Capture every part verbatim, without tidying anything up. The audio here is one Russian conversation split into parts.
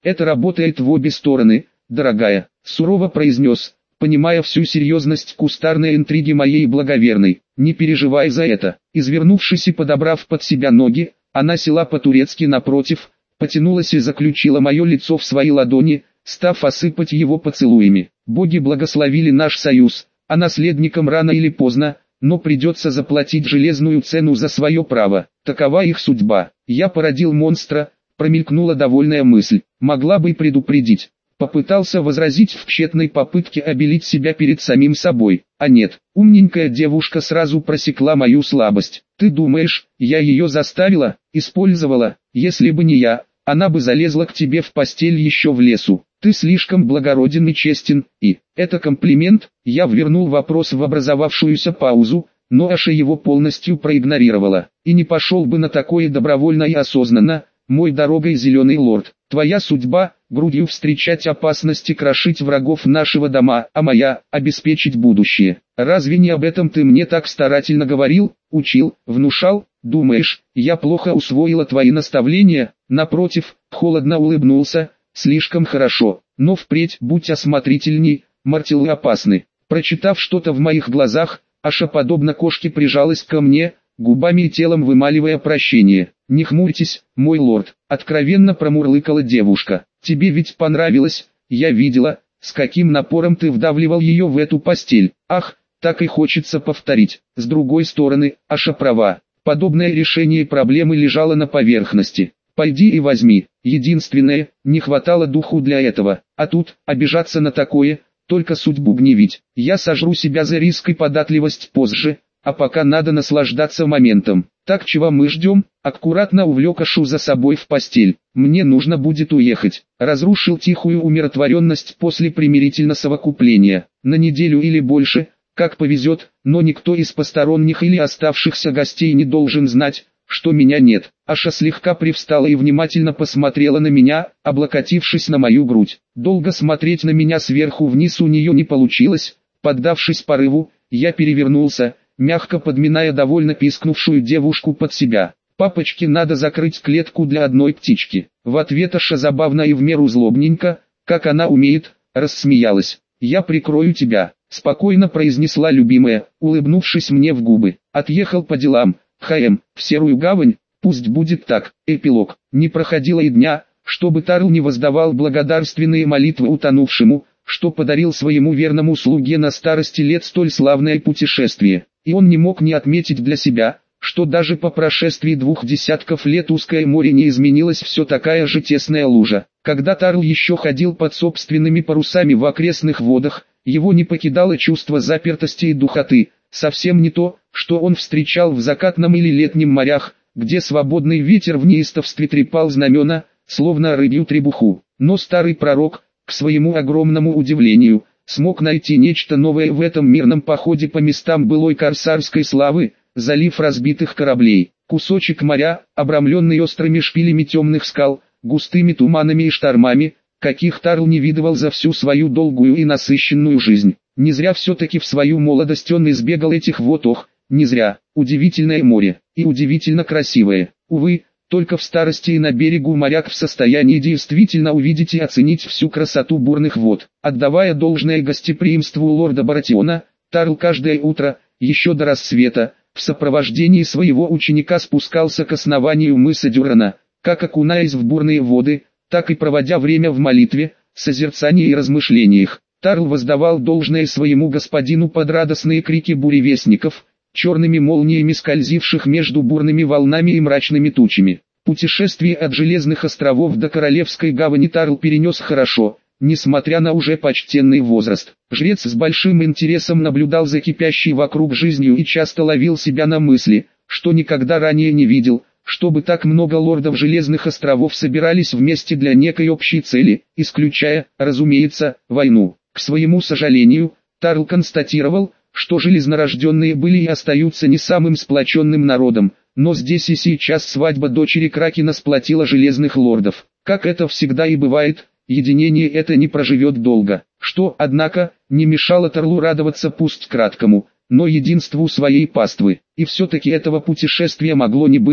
Это работает в обе стороны, дорогая, сурово произнес, понимая всю серьезность кустарной интриги моей благоверной. Не переживай за это. Извернувшись и подобрав под себя ноги, она села по-турецки напротив, потянулась и заключила мое лицо в свои ладони, став осыпать его поцелуями. Боги благословили наш союз, а наследникам рано или поздно, но придется заплатить железную цену за свое право. Такова их судьба. Я породил монстра, промелькнула довольная мысль. Могла бы и предупредить. Попытался возразить в тщетной попытке обелить себя перед самим собой. А нет, умненькая девушка сразу просекла мою слабость. Ты думаешь, я ее заставила, использовала? Если бы не я, она бы залезла к тебе в постель еще в лесу. Ты слишком благороден и честен, и, это комплимент, я ввернул вопрос в образовавшуюся паузу, но Аша его полностью проигнорировала. И не пошел бы на такое добровольно и осознанно, мой дорогой зеленый лорд. Твоя судьба, грудью встречать опасности, крошить врагов нашего дома, а моя, обеспечить будущее. Разве не об этом ты мне так старательно говорил, учил, внушал? Думаешь, я плохо усвоила твои наставления? Напротив, холодно улыбнулся. Слишком хорошо, но впредь будь осмотрительней, мартилы опасны. Прочитав что-то в моих глазах, Аша подобно кошке прижалась ко мне, губами и телом вымаливая прощение. «Не хмурьтесь, мой лорд», — откровенно промурлыкала девушка. «Тебе ведь понравилось, я видела, с каким напором ты вдавливал ее в эту постель. Ах, так и хочется повторить». С другой стороны, Аша права, подобное решение проблемы лежало на поверхности. Пойди и возьми. Единственное, не хватало духу для этого. А тут, обижаться на такое, только судьбу гневить. Я сожру себя за риск и податливость позже, а пока надо наслаждаться моментом. Так чего мы ждем? Аккуратно увлек Ашу за собой в постель. Мне нужно будет уехать. Разрушил тихую умиротворенность после примирительного совокупления. На неделю или больше, как повезет, но никто из посторонних или оставшихся гостей не должен знать, что меня нет. Аша слегка привстала и внимательно посмотрела на меня, облокотившись на мою грудь. Долго смотреть на меня сверху вниз у нее не получилось. Поддавшись порыву, я перевернулся, мягко подминая довольно пискнувшую девушку под себя. «Папочке надо закрыть клетку для одной птички». В ответ Аша забавно и в меру злобненько, как она умеет, рассмеялась. «Я прикрою тебя», — спокойно произнесла любимая, улыбнувшись мне в губы. Отъехал по делам. ХМ, в Серую Гавань, пусть будет так. Эпилог. Не проходило и дня, чтобы Тарл не воздавал благодарственные молитвы утонувшему, что подарил своему верному слуге на старости лет столь славное путешествие. И он не мог не отметить для себя, что даже по прошествии двух десятков лет узкое море не изменилось, все такая же тесная лужа. Когда Тарл еще ходил под собственными парусами в окрестных водах, его не покидало чувство запертости и духоты. Совсем не то, что он встречал в закатном или летнем морях, где свободный ветер в неистовстве трепал знамена, словно рыбью требуху. Но старый пророк, к своему огромному удивлению, смог найти нечто новое в этом мирном походе по местам былой корсарской славы, залив разбитых кораблей, кусочек моря, обрамленный острыми шпилями темных скал, густыми туманами и штормами, каких Тарл не видывал за всю свою долгую и насыщенную жизнь. Не зря все-таки в свою молодость он избегал этих вот ох, не зря. Удивительное море, и удивительно красивое. Увы, только в старости и на берегу моряк в состоянии действительно увидеть и оценить всю красоту бурных вод. Отдавая должное гостеприимству лорда Баратиона, Тарл каждое утро, еще до рассвета, в сопровождении своего ученика спускался к основанию мыса Дюрана, как окунаясь в бурные воды, так и проводя время в молитве, созерцании и размышлениях. Тарл воздавал должное своему господину под радостные крики буревестников, черными молниями скользивших между бурными волнами и мрачными тучами. Путешествие от Железных островов до Королевской гавани Тарл перенес хорошо, несмотря на уже почтенный возраст. Жрец с большим интересом наблюдал за кипящей вокруг жизнью и часто ловил себя на мысли, что никогда ранее не видел, чтобы так много лордов Железных островов собирались вместе для некой общей цели, исключая, разумеется, войну. К своему сожалению, Тарл констатировал, что железнорожденные были и остаются не самым сплоченным народом, но здесь и сейчас свадьба дочери Кракена сплотила Железных лордов. Как это всегда и бывает, единение это не проживет долго, что, однако, не мешало Тарлу радоваться пусть краткому, но единству своей паствы. И все-таки этого путешествия могло не быть,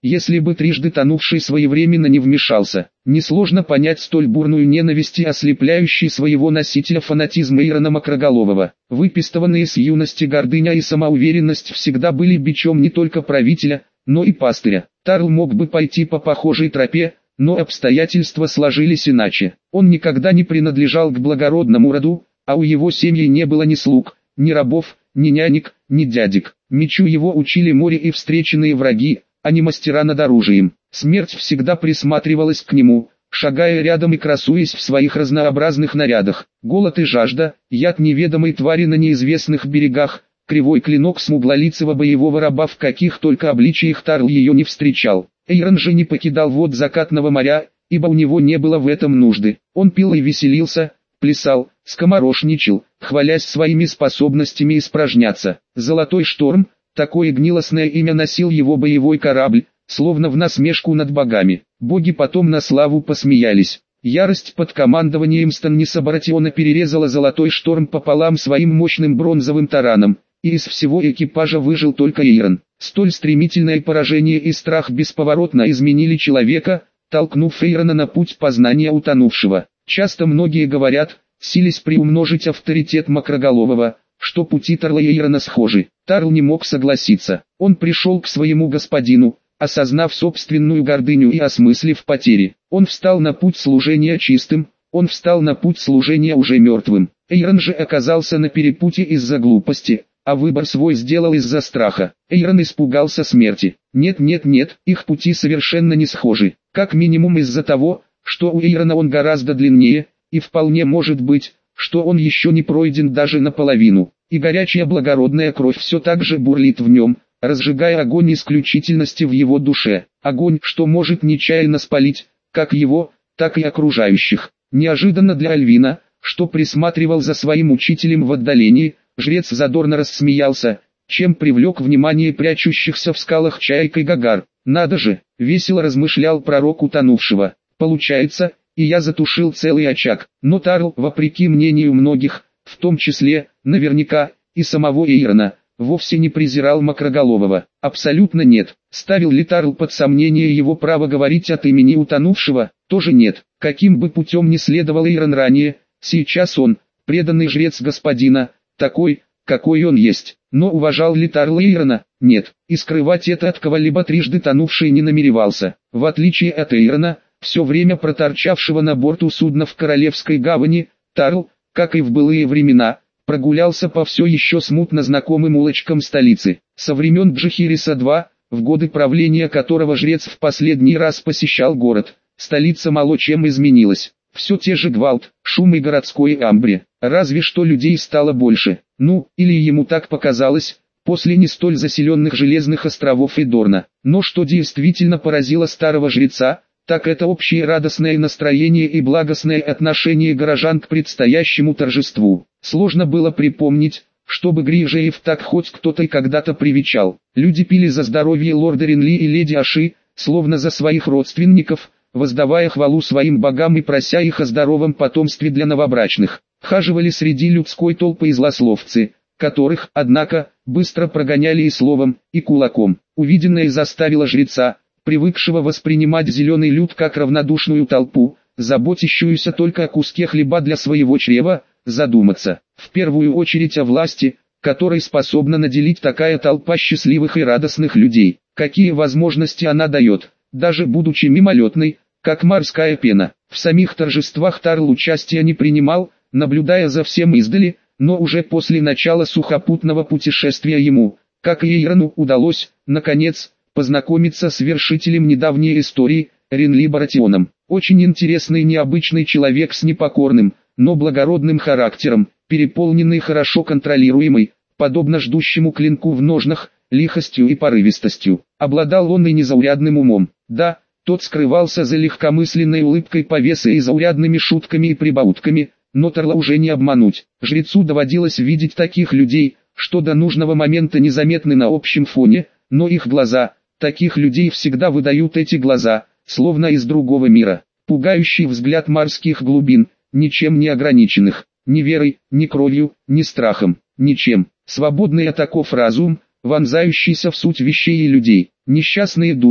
если бы трижды тонувший своевременно не вмешался. Несложно понять столь бурную ненависть и ослепляющий своего носителя фанатизм Эйрона Макроголового. Выпистованные с юности гордыня и самоуверенность всегда были бичом не только правителя, но и пастыря. Тарл мог бы пойти по похожей тропе, но обстоятельства сложились иначе. Он никогда не принадлежал к благородному роду, а у его семьи не было ни слуг, ни рабов, ни нянек, ни дядек. Мечу его учили море и встреченные враги, а не мастера над оружием. Смерть всегда присматривалась к нему, шагая рядом и красуясь в своих разнообразных нарядах. Голод и жажда, яд неведомой твари на неизвестных берегах, кривой клинок смуглолицего боевого раба, в каких только обличиях Тарл ее не встречал. Эйрон же не покидал вод закатного моря, ибо у него не было в этом нужды. Он пил и веселился, плясал, скоморошничал, хвалясь своими способностями испражняться. «Золотой шторм», такое гнилостное имя носил его боевой корабль, словно в насмешку над богами. Боги потом на славу посмеялись. Ярость под командованием Станниса Баратиона перерезала Золотой шторм пополам своим мощным бронзовым тараном, и из всего экипажа выжил только Эйрон. Столь стремительное поражение и страх бесповоротно изменили человека, толкнув Эйрона на путь познания утонувшего. Часто многие говорят, силясь приумножить авторитет Макроголового, что пути Тарла и Эйрона схожи. Тарл не мог согласиться. Он пришел к своему господину, осознав собственную гордыню и осмыслив потери. Он встал на путь служения чистым, он встал на путь служения уже мертвым. Эйрон же оказался на перепутье из-за глупости, а выбор свой сделал из-за страха. Эйрон испугался смерти. Нет, нет, нет, их пути совершенно не схожи. Как минимум из-за того, что у Эйрона он гораздо длиннее, и вполне может быть, что он еще не пройден даже наполовину. И горячая благородная кровь все так же бурлит в нем, разжигая огонь исключительности в его душе. Огонь, что может нечаянно спалить, как его, так и окружающих. Неожиданно для Альвина, что присматривал за своим учителем в отдалении, жрец задорно рассмеялся, чем привлек внимание прячущихся в скалах Чаек и Гагар. «Надо же!» — весело размышлял пророк утонувшего. «Получается, и я затушил целый очаг». Но Тарл, вопреки мнению многих, в том числе, наверняка, и самого Эйрона, вовсе не презирал Макроголового. Абсолютно нет. Ставил ли Тарл под сомнение его право говорить от имени утонувшего? Тоже нет. Каким бы путем ни следовал Эйрон ранее, сейчас он, преданный жрец господина, такой, какой он есть. Но уважал ли Тарл Эйрона? Нет. И скрывать это от кого-либо трижды тонувший не намеревался. В отличие от Эйрона, все время проторчавшего на борту судна в Королевской гавани, Тарл, как и в былые времена, прогулялся по все еще смутно знакомым улочкам столицы. Со времен Джихириса-два, в годы правления которого жрец в последний раз посещал город, столица мало чем изменилась. Все те же гвалт, шум и городской амбре, разве что людей стало больше. Ну, или ему так показалось, после не столь заселенных железных островов Эдорна. Но что действительно поразило старого жреца, так это общее радостное настроение и благостное отношение горожан к предстоящему торжеству. Сложно было припомнить, чтобы Грижеев так хоть кто-то и когда-то привечал. Люди пили за здоровье лорда Ренли и леди Аши, словно за своих родственников, воздавая хвалу своим богам и прося их о здоровом потомстве для новобрачных. Хаживали среди людской толпы и злословцы, которых, однако, быстро прогоняли и словом, и кулаком. Увиденное заставило жреца, привыкшего воспринимать зеленый люд как равнодушную толпу, заботящуюся только о куске хлеба для своего чрева, задуматься. В первую очередь о власти, которой способна наделить такая толпа счастливых и радостных людей. Какие возможности она дает, даже будучи мимолетной, как морская пена. В самих торжествах Тарл участия не принимал, наблюдая за всем издали, но уже после начала сухопутного путешествия ему, как и Эйрону, удалось, наконец, познакомиться с вершителем недавней истории, Ренли Баратионом. Очень интересный и необычный человек с непокорным, но благородным характером, переполненный хорошо контролируемый, подобно ждущему клинку в ножнах, лихостью и порывистостью. Обладал он и незаурядным умом. Да, тот скрывался за легкомысленной улыбкой повесы и заурядными шутками и прибаутками, но Тарла уже не обмануть. Жрецу доводилось видеть таких людей, что до нужного момента незаметны на общем фоне, но их глаза, таких людей всегда выдают эти глаза, словно из другого мира. Пугающий взгляд морских глубин, ничем не ограниченных, ни верой, ни кровью, ни страхом, ничем. Свободный от оков разум, вонзающийся в суть вещей и людей. Несчастные души,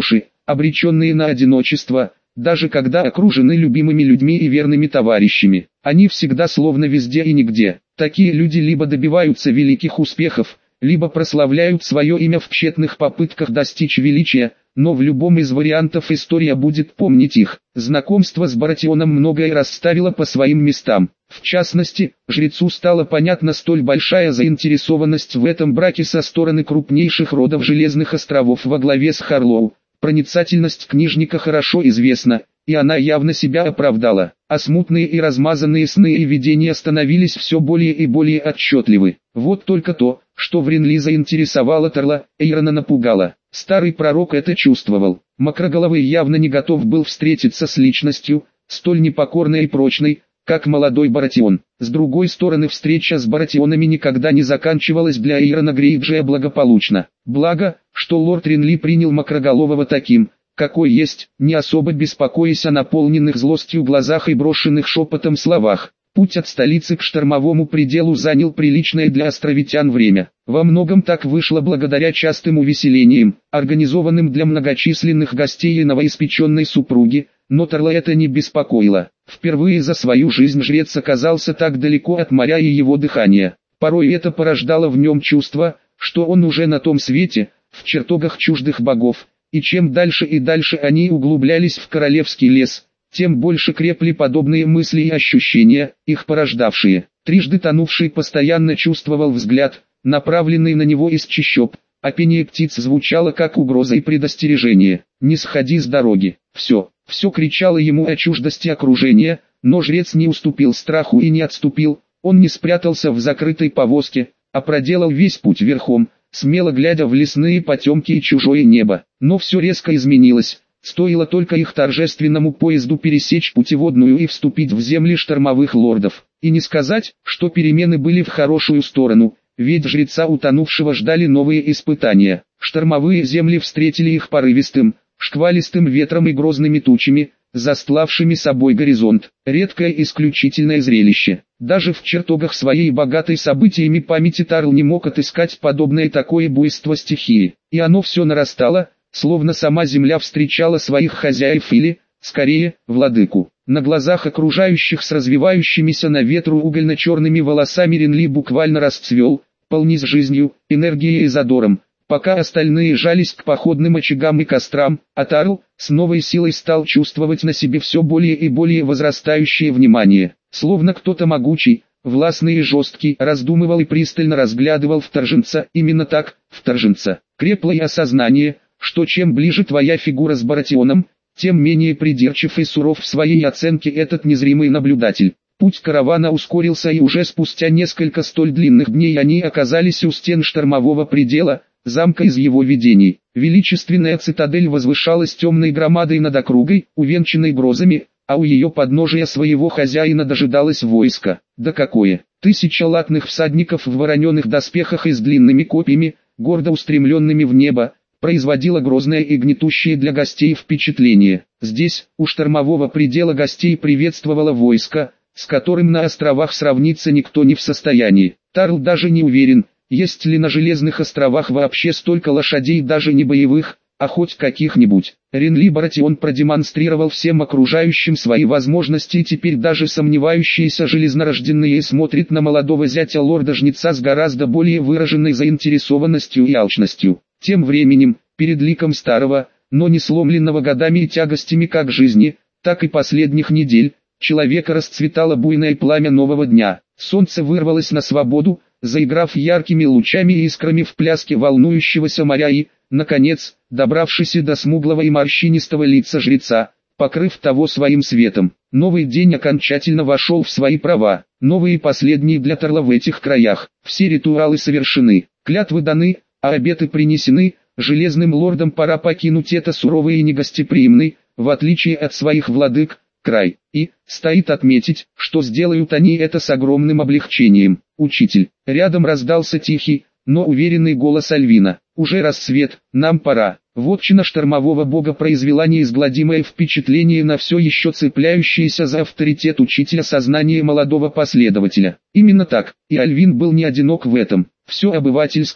обреченные на одиночество, даже когда окружены любимыми людьми и верными товарищами. Они всегда словно везде и нигде. Такие люди либо добиваются великих успехов, либо прославляют свое имя в тщетных попытках достичь величия, но в любом из вариантов история будет помнить их. Знакомство с Баратионом многое расставило по своим местам. В частности, жрецу стала понятна столь большая заинтересованность в этом браке со стороны крупнейших родов Железных островов во главе с Харлоу. Проницательность книжника хорошо известна, и она явно себя оправдала, а смутные и размазанные сны и видения становились все более и более отчетливы. Вот только то, что в Ренли заинтересовало Тарла, Эйрона напугало. Старый пророк это чувствовал. Макроголовый явно не готов был встретиться с личностью, столь непокорной и прочной, как молодой Баратион. С другой стороны, встреча с Баратионами никогда не заканчивалась для Эйрона Грейджия благополучно. Благо, что лорд Ренли принял Макроголового таким, какой есть, не особо беспокоясь о наполненных злостью глазах и брошенных шепотом словах. Путь от столицы к штормовому пределу занял приличное для островитян время. Во многом так вышло благодаря частым увеселениям, организованным для многочисленных гостей и новоиспеченной супруги, но Тарла это не беспокоило. Впервые за свою жизнь жрец оказался так далеко от моря и его дыхания. Порой это порождало в нем чувство, что он уже на том свете, в чертогах чуждых богов, и чем дальше и дальше они углублялись в королевский лес, тем больше крепли подобные мысли и ощущения, их порождавшие. Трижды тонувший постоянно чувствовал взгляд, направленный на него из чащоб, а пение птиц звучало как угроза и предостережение. «Не сходи с дороги». Все, все кричало ему о чуждости окружения, но жрец не уступил страху и не отступил, он не спрятался в закрытой повозке, а проделал весь путь верхом, смело глядя в лесные потемки и чужое небо. Но все резко изменилось. Стоило только их торжественному поезду пересечь путеводную и вступить в земли штормовых лордов. И не сказать, что перемены были в хорошую сторону, ведь жреца утонувшего ждали новые испытания. Штормовые земли встретили их порывистым, шквалистым ветром и грозными тучами, застлавшими собой горизонт. Редкое исключительное зрелище. Даже в чертогах своей богатой событиями памяти Тарл не мог отыскать подобное такое буйство стихии. И оно все нарастало, словно сама земля встречала своих хозяев или, скорее, владыку. На глазах окружающих с развивающимися на ветру угольно-черными волосами Ренли буквально расцвел, полнись жизнью, энергией и задором, пока остальные жались к походным очагам и кострам, а Тарл с новой силой стал чувствовать на себе все более и более возрастающее внимание. Словно кто-то могучий, властный и жесткий, раздумывал и пристально разглядывал вторженца, именно так, вторженца. Крепло и осознание, что чем ближе твоя фигура с Баратионом, тем менее придирчив и суров в своей оценке этот незримый наблюдатель. Путь каравана ускорился, и уже спустя несколько столь длинных дней они оказались у стен штормового предела, замка из его видений. Величественная цитадель возвышалась темной громадой над округой, увенчанной грозами, а у ее подножия своего хозяина дожидалось войско. Да какое! Тысяча латных всадников в вороненых доспехах и с длинными копьями, гордо устремленными в небо, производило грозное и гнетущее для гостей впечатление. Здесь, у штормового предела, гостей приветствовало войско, с которым на островах сравниться никто не в состоянии. Тарл даже не уверен, есть ли на Железных островах вообще столько лошадей, даже не боевых, а хоть каких-нибудь. Ренли Баратион продемонстрировал всем окружающим свои возможности, и теперь даже сомневающиеся железнорожденные смотрят на молодого зятя лорда-жнеца с гораздо более выраженной заинтересованностью и алчностью. Тем временем, перед ликом старого, но не сломленного годами и тягостями как жизни, так и последних недель, человека расцветало буйное пламя нового дня. Солнце вырвалось на свободу, заиграв яркими лучами и искрами в пляске волнующегося моря и, наконец, добравшись до смуглого и морщинистого лица жреца, покрыв того своим светом. Новый день окончательно вошел в свои права, новые и последние для Тарла в этих краях. Все ритуалы совершены, клятвы даны, а обеты принесены. Железным лордам пора покинуть это суровый и негостеприимный, в отличие от своих владык, край. И, стоит отметить, что сделают они это с огромным облегчением. «Учитель!» Рядом раздался тихий, но уверенный голос Альвина. «Уже рассвет, нам пора». Вотчина штормового бога произвела неизгладимое впечатление на все еще цепляющееся за авторитет учителя сознание молодого последователя. Именно так, и Альвин был не одинок в этом. Все обывательское,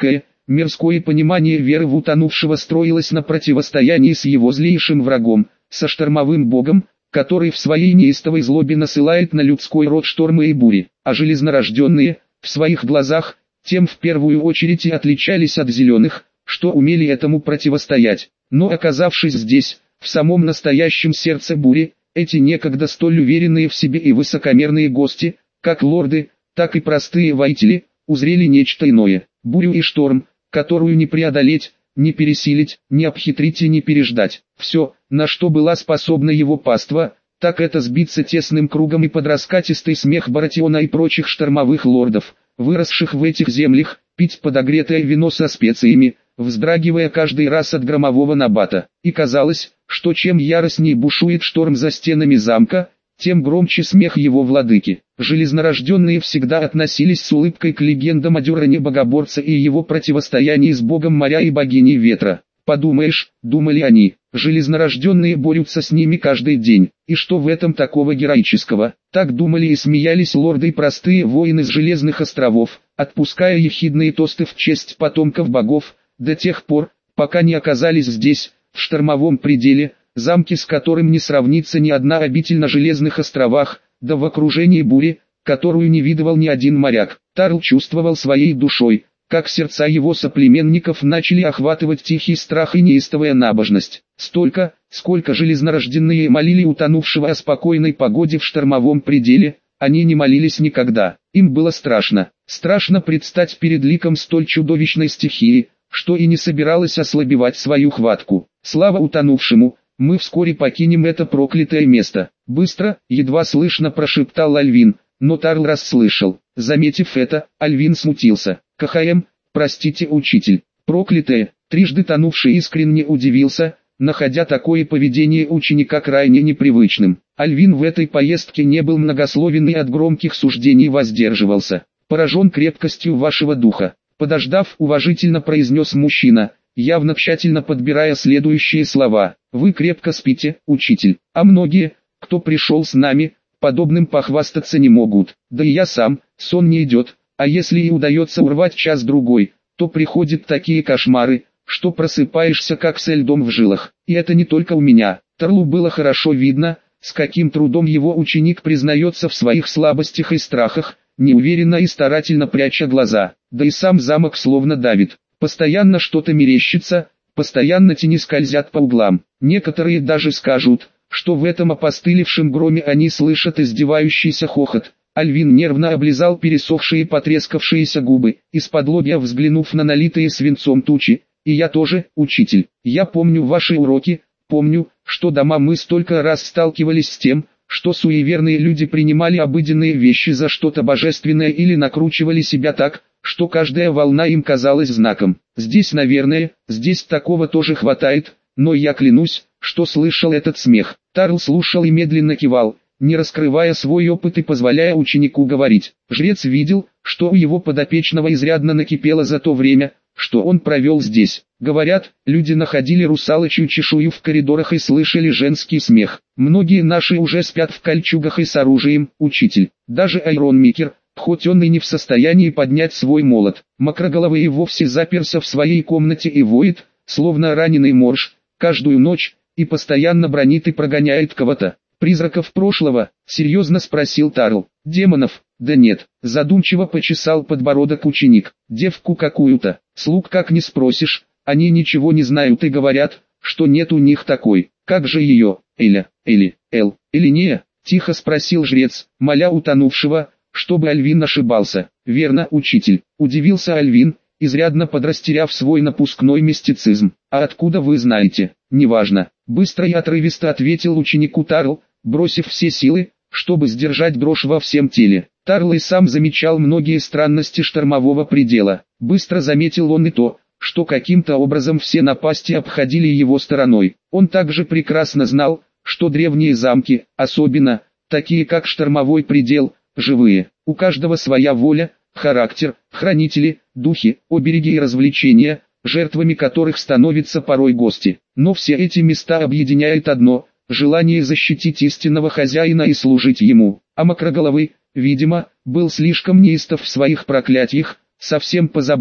Мирское понимание веры в утонувшего строилось на противостоянии с его злейшим врагом, со штормовым богом, который в своей неистовой злобе насылает на людской род штормы и бури, а железнорожденные, в своих глазах, тем в первую очередь и отличались от зеленых, что умели этому противостоять. Но оказавшись здесь, в самом настоящем сердце бури, эти некогда столь уверенные в себе и высокомерные гости, как лорды, так и простые воители, узрели нечто иное, бурю и шторм, которую не преодолеть, не пересилить, не обхитрить и не переждать. Все, на что была способна его паства, так это сбиться тесным кругом и под раскатистый смех Баратиона и прочих штормовых лордов, выросших в этих землях, пить подогретое вино со специями, вздрагивая каждый раз от громового набата. И казалось, что чем яростней бушует шторм за стенами замка, тем громче смех его владыки. Железнорожденные всегда относились с улыбкой к легендам о Дюране Богоборца и его противостоянии с богом моря и богиней ветра. Подумаешь, думали они, железнорожденные борются с ними каждый день, и что в этом такого героического? Так думали и смеялись лорды и простые воины с Железных островов, отпуская ехидные тосты в честь потомков богов, до тех пор, пока не оказались здесь, в штормовом пределе, замки с которым не сравнится ни одна обитель на Железных островах, да в окружении бури, которую не видывал ни один моряк. Тарл чувствовал своей душой, как сердца его соплеменников начали охватывать тихий страх и неистовая набожность. Столько, сколько железнорожденные молили утонувшего о спокойной погоде в штормовом пределе, они не молились никогда. Им было страшно, страшно предстать перед ликом столь чудовищной стихии, что и не собиралась ослабевать свою хватку. Слава утонувшему! Мы вскоре покинем это проклятое место. Быстро, едва слышно прошептал Альвин, но Тарл расслышал. Заметив это, Альвин смутился. КХМ, простите, учитель. Проклятое, трижды тонувший искренне удивился, находя такое поведение ученика крайне непривычным. Альвин в этой поездке не был многословен и от громких суждений воздерживался. Поражен крепкостью вашего духа. Подождав, уважительно произнес мужчина, явно тщательно подбирая следующие слова. Вы крепко спите, учитель, а многие, кто пришел с нами, подобным похвастаться не могут. Да и я сам, сон не идет, а если и удается урвать час-другой, то приходят такие кошмары, что просыпаешься как со льдом в жилах. И это не только у меня. Тарлу было хорошо видно, с каким трудом его ученик признается в своих слабостях и страхах, неуверенно и старательно пряча глаза. Да и сам замок словно давит. Постоянно что-то мерещится, постоянно тени скользят по углам. Некоторые даже скажут, что в этом опостылевшем громе они слышат издевающийся хохот. Альвин нервно облизал пересохшие и потрескавшиеся губы, из-под лобья взглянув на налитые свинцом тучи. И я тоже, учитель, я помню ваши уроки, помню, что дома мы столько раз сталкивались с тем, что суеверные люди принимали обыденные вещи за что-то божественное или накручивали себя так, что каждая волна им казалась знаком. Здесь, наверное, здесь такого тоже хватает, но я клянусь, что слышал этот смех. Тарл слушал и медленно кивал, не раскрывая свой опыт и позволяя ученику говорить. Жрец видел, что у его подопечного изрядно накипело за то время, что он провел здесь. Говорят, люди находили русалочью чешую в коридорах и слышали женский смех. Многие наши уже спят в кольчугах и с оружием, учитель. Даже Айрон Микер, хоть он и не в состоянии поднять свой молот. Мокроголовый и вовсе заперся в своей комнате и воет, словно раненый морж, каждую ночь, и постоянно бранит и прогоняет кого-то. «Призраков прошлого?» — серьезно спросил Тарл. «Демонов?» «Да нет», — задумчиво почесал подбородок ученик. «Девку какую-то. Слуг как не спросишь, они ничего не знают и говорят, что нет у них такой. Как же ее, Эля, Эли, Эл, Элинея?» — тихо спросил жрец, моля утонувшего, чтобы Альвин ошибался. «Верно, учитель», — удивился Альвин, изрядно подрастеряв свой напускной мистицизм. «А откуда вы знаете?» «Неважно», — быстро и отрывисто ответил ученику Тарл, бросив все силы, чтобы сдержать дрожь во всем теле. Тарл и сам замечал многие странности штормового предела. Быстро заметил он и то, что каким-то образом все напасти обходили его стороной. Он также прекрасно знал, что древние замки, особенно, такие как штормовой предел, живые. У каждого своя воля, характер, хранители, духи, обереги и развлечения, жертвами которых становятся порой гости. Но все эти места объединяет одно – желание защитить истинного хозяина и служить ему. А Мокроголовый, видимо, был слишком неистов в своих проклятиях, совсем позабыв,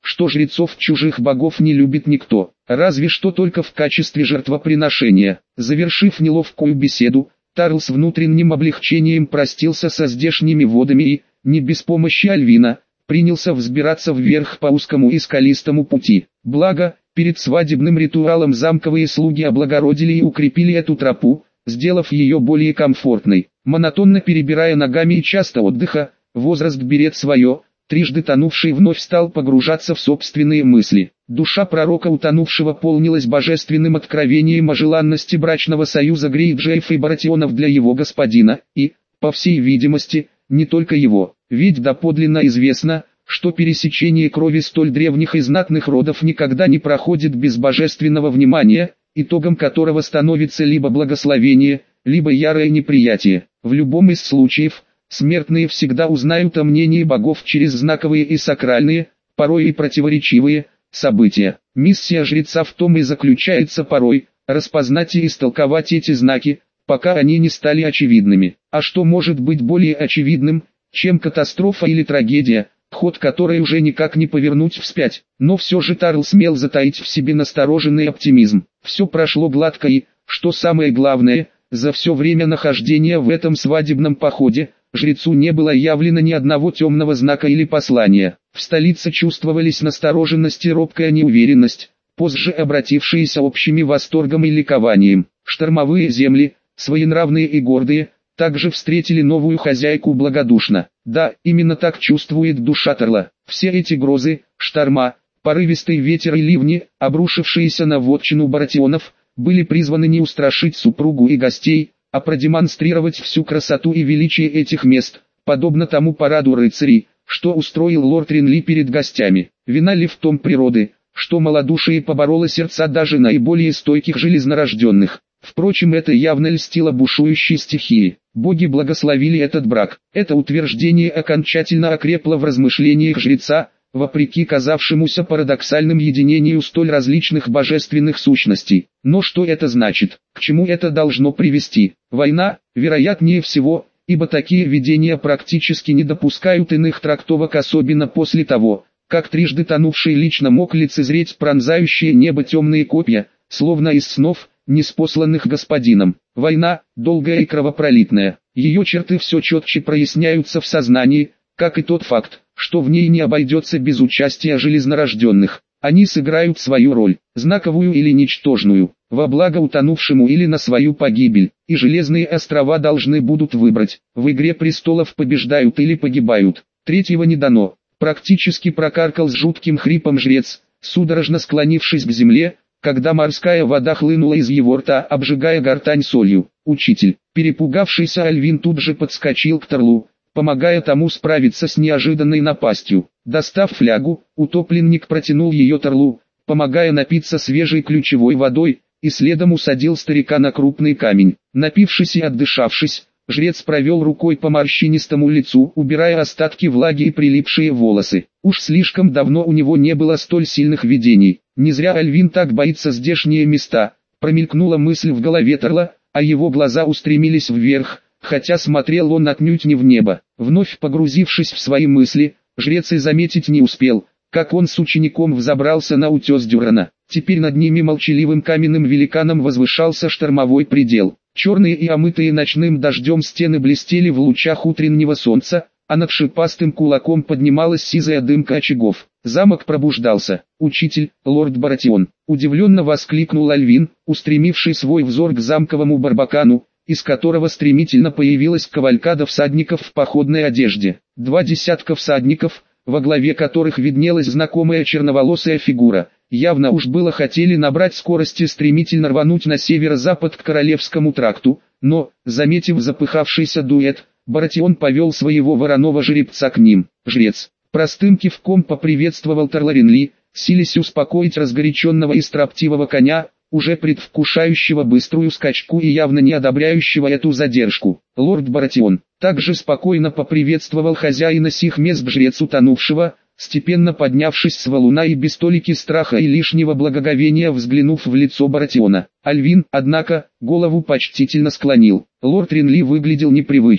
что жрецов чужих богов не любит никто, разве что только в качестве жертвоприношения. Завершив неловкую беседу, Тарл с внутренним облегчением простился со здешними водами и, не без помощи Альвина, принялся взбираться вверх по узкому и скалистому пути. Благо, перед свадебным ритуалом замковые слуги облагородили и укрепили эту тропу, сделав ее более комфортной. Монотонно перебирая ногами и часто отдыха, возраст берет свое, трижды тонувший вновь стал погружаться в собственные мысли. Душа пророка утонувшего полнилась божественным откровением о желанности брачного союза Грейджеев и Баратионов для его господина, и, по всей видимости, не только его, ведь доподлинно известно, что пересечение крови столь древних и знатных родов никогда не проходит без божественного внимания, итогом которого становится либо благословение, либо ярое неприятие. В любом из случаев, смертные всегда узнают о мнении богов через знаковые и сакральные, порой и противоречивые, события. Миссия жреца в том и заключается порой, распознать и истолковать эти знаки, пока они не стали очевидными. А что может быть более очевидным, чем катастрофа или трагедия, ход которой уже никак не повернуть вспять? Но все же Тарл смел затаить в себе настороженный оптимизм. Все прошло гладко и, что самое главное, за все время нахождения в этом свадебном походе, жрецу не было явлено ни одного темного знака или послания. В столице чувствовались настороженность и робкая неуверенность, позже обратившиеся общими восторгом и ликованием. Штормовые земли, своенравные и гордые, также встретили новую хозяйку благодушно. Да, именно так чувствует душа Тарла. Все эти грозы, шторма, порывистый ветер и ливни, обрушившиеся на вотчину Баратионов, были призваны не устрашить супругу и гостей, а продемонстрировать всю красоту и величие этих мест, подобно тому параду рыцарей, что устроил лорд Ринли перед гостями. Вина ли в том природы, что малодушие побороло сердца даже наиболее стойких железнорожденных? Впрочем, это явно льстило бушующей стихии. Боги благословили этот брак. Это утверждение окончательно окрепло в размышлениях жреца, вопреки казавшемуся парадоксальным единению столь различных божественных сущностей. Но что это значит? К чему это должно привести? Война, вероятнее всего, ибо такие видения практически не допускают иных трактовок, особенно после того, как трижды тонувший лично мог лицезреть пронзающие небо темные копья, словно из снов, ниспосланных господином. Война, долгая и кровопролитная. Ее черты все четче проясняются в сознании, как и тот факт, что в ней не обойдется без участия железнорожденных. Они сыграют свою роль, знаковую или ничтожную, во благо утонувшему или на свою погибель, и Железные острова должны будут выбрать, в игре престолов побеждают или погибают. Третьего не дано. Практически прокаркал с жутким хрипом жрец, судорожно склонившись к земле, когда морская вода хлынула из его рта, обжигая гортань солью. Учитель, перепугавшийся Альвин тут же подскочил к Тарлу, помогая тому справиться с неожиданной напастью. Достав флягу, утопленник протянул ее Тарлу, помогая напиться свежей ключевой водой, и следом усадил старика на крупный камень. Напившись и отдышавшись, жрец провел рукой по морщинистому лицу, убирая остатки влаги и прилипшие волосы. Уж слишком давно у него не было столь сильных видений. Не зря Альвин так боится здешние места. Промелькнула мысль в голове Тарла, а его глаза устремились вверх, хотя смотрел он отнюдь не в небо. Вновь погрузившись в свои мысли, жрец и заметить не успел, как он с учеником взобрался на утес Дюрана. Теперь над ними молчаливым каменным великаном возвышался штормовой предел. Черные и омытые ночным дождем стены блестели в лучах утреннего солнца, а над шипастым кулаком поднималась сизая дымка очагов. Замок пробуждался. «Учитель, лорд Баратион!» — удивленно воскликнул Альвин, устремивший свой взор к замковому барбакану, из которого стремительно появилась кавалькада всадников в походной одежде. Два десятка всадников, во главе которых виднелась знакомая черноволосая фигура, явно уж было хотели набрать скорости, стремительно рвануть на северо-запад к Королевскому тракту, но, заметив запыхавшийся дуэт, Баратион повел своего вороного жеребца к ним. Жрец простым кивком поприветствовал Тарла Ринли, силясь успокоить разгоряченного и строптивого коня, уже предвкушающего быструю скачку и явно не одобряющего эту задержку. Лорд Баратион также спокойно поприветствовал хозяина сих мест жрец утонувшего, степенно поднявшись с валуна и без толики страха и лишнего благоговения взглянув в лицо Баратиона. Альвин, однако, голову почтительно склонил. Лорд Ринли выглядел непривычно.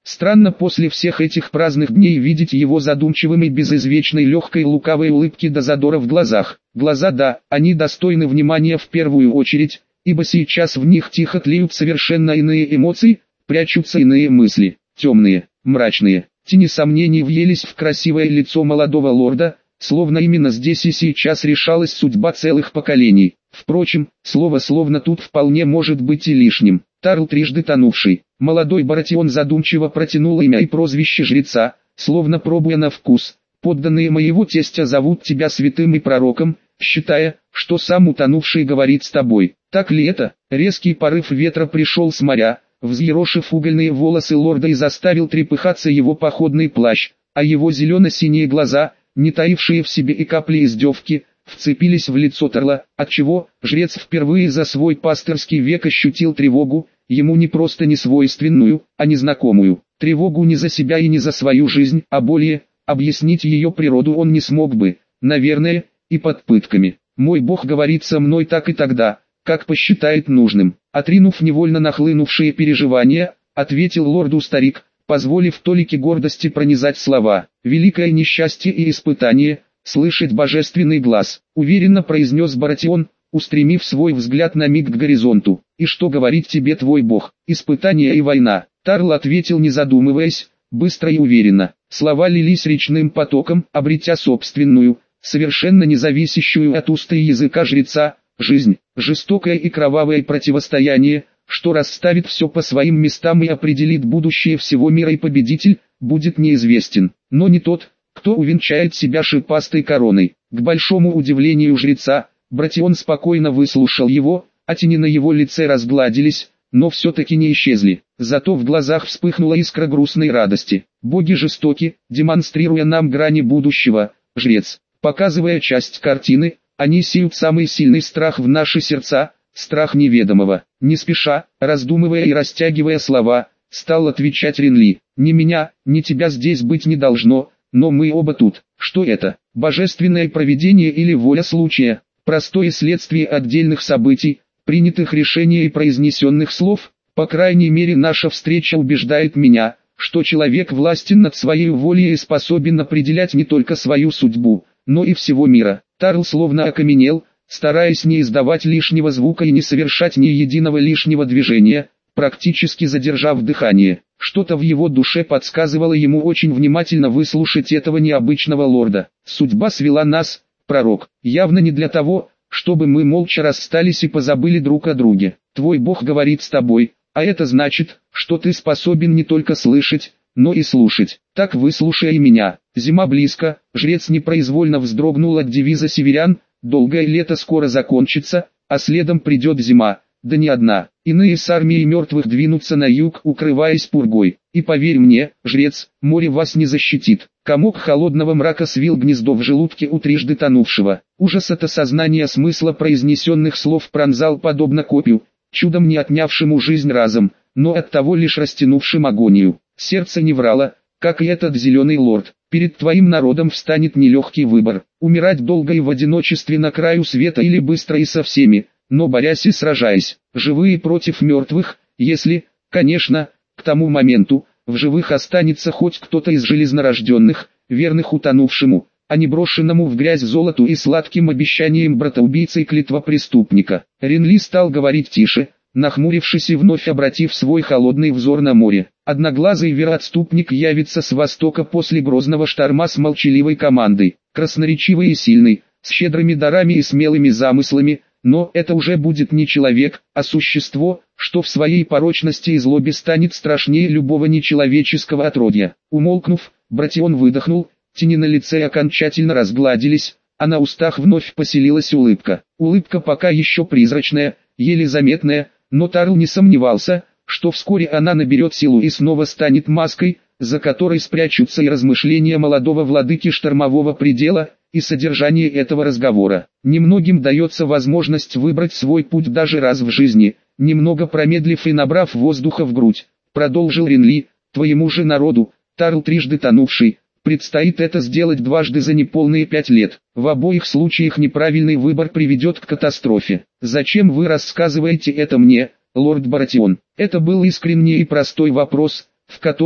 Странно после всех этих праздных дней видеть его задумчивым и без извечной легкой лукавой улыбки до задора в глазах. Глаза, да, они достойны внимания в первую очередь, ибо сейчас в них тихо тлеют совершенно иные эмоции, прячутся иные мысли, темные, мрачные. Тени сомнений въелись в красивое лицо молодого лорда, словно именно здесь и сейчас решалась судьба целых поколений. Впрочем, слово «словно» тут вполне может быть и лишним. Тарл трижды тонувший. Молодой Баратион задумчиво протянул имя и прозвище жреца, словно пробуя на вкус. Подданные моего тестя зовут тебя святым и пророком, считая, что сам утонувший говорит с тобой. Так ли это? Резкий порыв ветра пришел с моря, взъерошив угольные волосы лорда и заставил трепыхаться его походный плащ, а его зелено-синие глаза, не таившие в себе и капли издевки, вцепились в лицо Тарла, отчего жрец впервые за свой пастырский век ощутил тревогу, ему не просто не свойственную, а незнакомую. Тревогу не за себя и не за свою жизнь, а более, объяснить ее природу он не смог бы, наверное, и под пытками. «Мой Бог говорит со мной так и тогда, как посчитает нужным». Отринув невольно нахлынувшие переживания, ответил лорду старик, позволив толике гордости пронизать слова. «Великое несчастье и испытание, слышать божественный глаз», уверенно произнес Баратион, устремив свой взгляд на миг к горизонту. «И что говорит тебе твой Бог? Испытание и война». Тарл ответил не задумываясь, быстро и уверенно. Слова лились речным потоком, обретя собственную, совершенно независящую от уст и языка жреца, жизнь, жестокое и кровавое противостояние, что расставит все по своим местам и определит будущее всего мира, и победитель будет неизвестен, но не тот, кто увенчает себя шипастой короной. К большому удивлению жреца, Баратион спокойно выслушал его, а тени на его лице разгладились, но все-таки не исчезли. Зато в глазах вспыхнула искра грустной радости. «Боги жестоки, демонстрируя нам грани будущего, жрец, показывая часть картины, они сеют самый сильный страх в наши сердца, страх неведомого». Не спеша, раздумывая и растягивая слова, стал отвечать Ренли. «Ни меня, ни тебя здесь быть не должно, но мы оба тут. Что это? Божественное провидение или воля случая? Простое следствие отдельных событий, принятых решений и произнесенных слов? По крайней мере, наша встреча убеждает меня, что человек властен над своей волей и способен определять не только свою судьбу, но и всего мира». Тарл словно окаменел, стараясь не издавать лишнего звука и не совершать ни единого лишнего движения, практически задержав дыхание. Что-то в его душе подсказывало ему очень внимательно выслушать этого необычного лорда. «Судьба свела нас, пророк, явно не для того, чтобы мы молча расстались и позабыли друг о друге. Твой Бог говорит с тобой, а это значит, что ты способен не только слышать, но и слушать. Так выслушай и меня. Зима близко». Жрец непроизвольно вздрогнул от девиза северян: «Долгое лето скоро закончится, а следом придет зима». Да не одна. Иные с армией мертвых двинутся на юг, укрываясь пургой. И поверь мне, жрец, море вас не защитит. Комок холодного мрака свил гнездо в желудке у трижды тонувшего. Ужас от осознания смысла произнесенных слов пронзал подобно копью, чудом не отнявшему жизнь разом, но оттого лишь растянувшим агонию. Сердце не врало, как и этот зеленый лорд. Перед твоим народом встанет нелегкий выбор: умирать долго и в одиночестве на краю света или быстро и со всеми, но борясь и сражаясь, живые против мертвых, если, конечно, к тому моменту, в живых останется хоть кто-то из железнорожденных, верных утонувшему, а не брошенному в грязь золоту и сладким обещанием братоубийцы и клятва преступника. Ренли стал говорить тише, нахмурившись и вновь обратив свой холодный взор на море. Одноглазый вероотступник явится с востока после грозного шторма с молчаливой командой, красноречивый и сильный, с щедрыми дарами и смелыми замыслами, но это уже будет не человек, а существо, что в своей порочности и злобе станет страшнее любого нечеловеческого отродья. Умолкнув, Баратион выдохнул, тени на лице окончательно разгладились, а на устах вновь поселилась улыбка. Улыбка пока еще призрачная, еле заметная, но Тарл не сомневался, что вскоре она наберет силу и снова станет маской, за которой спрячутся и размышления молодого владыки штормового предела, и содержание этого разговора. Немногим дается возможность выбрать свой путь даже раз в жизни. Немного промедлив и набрав воздуха в грудь, продолжил Ренли: твоему же народу, Тарл трижды тонувший, предстоит это сделать дважды за неполные пять лет. В обоих случаях неправильный выбор приведет к катастрофе. Зачем вы рассказываете это мне, лорд Баратион? Это был искренний и простой вопрос, в который,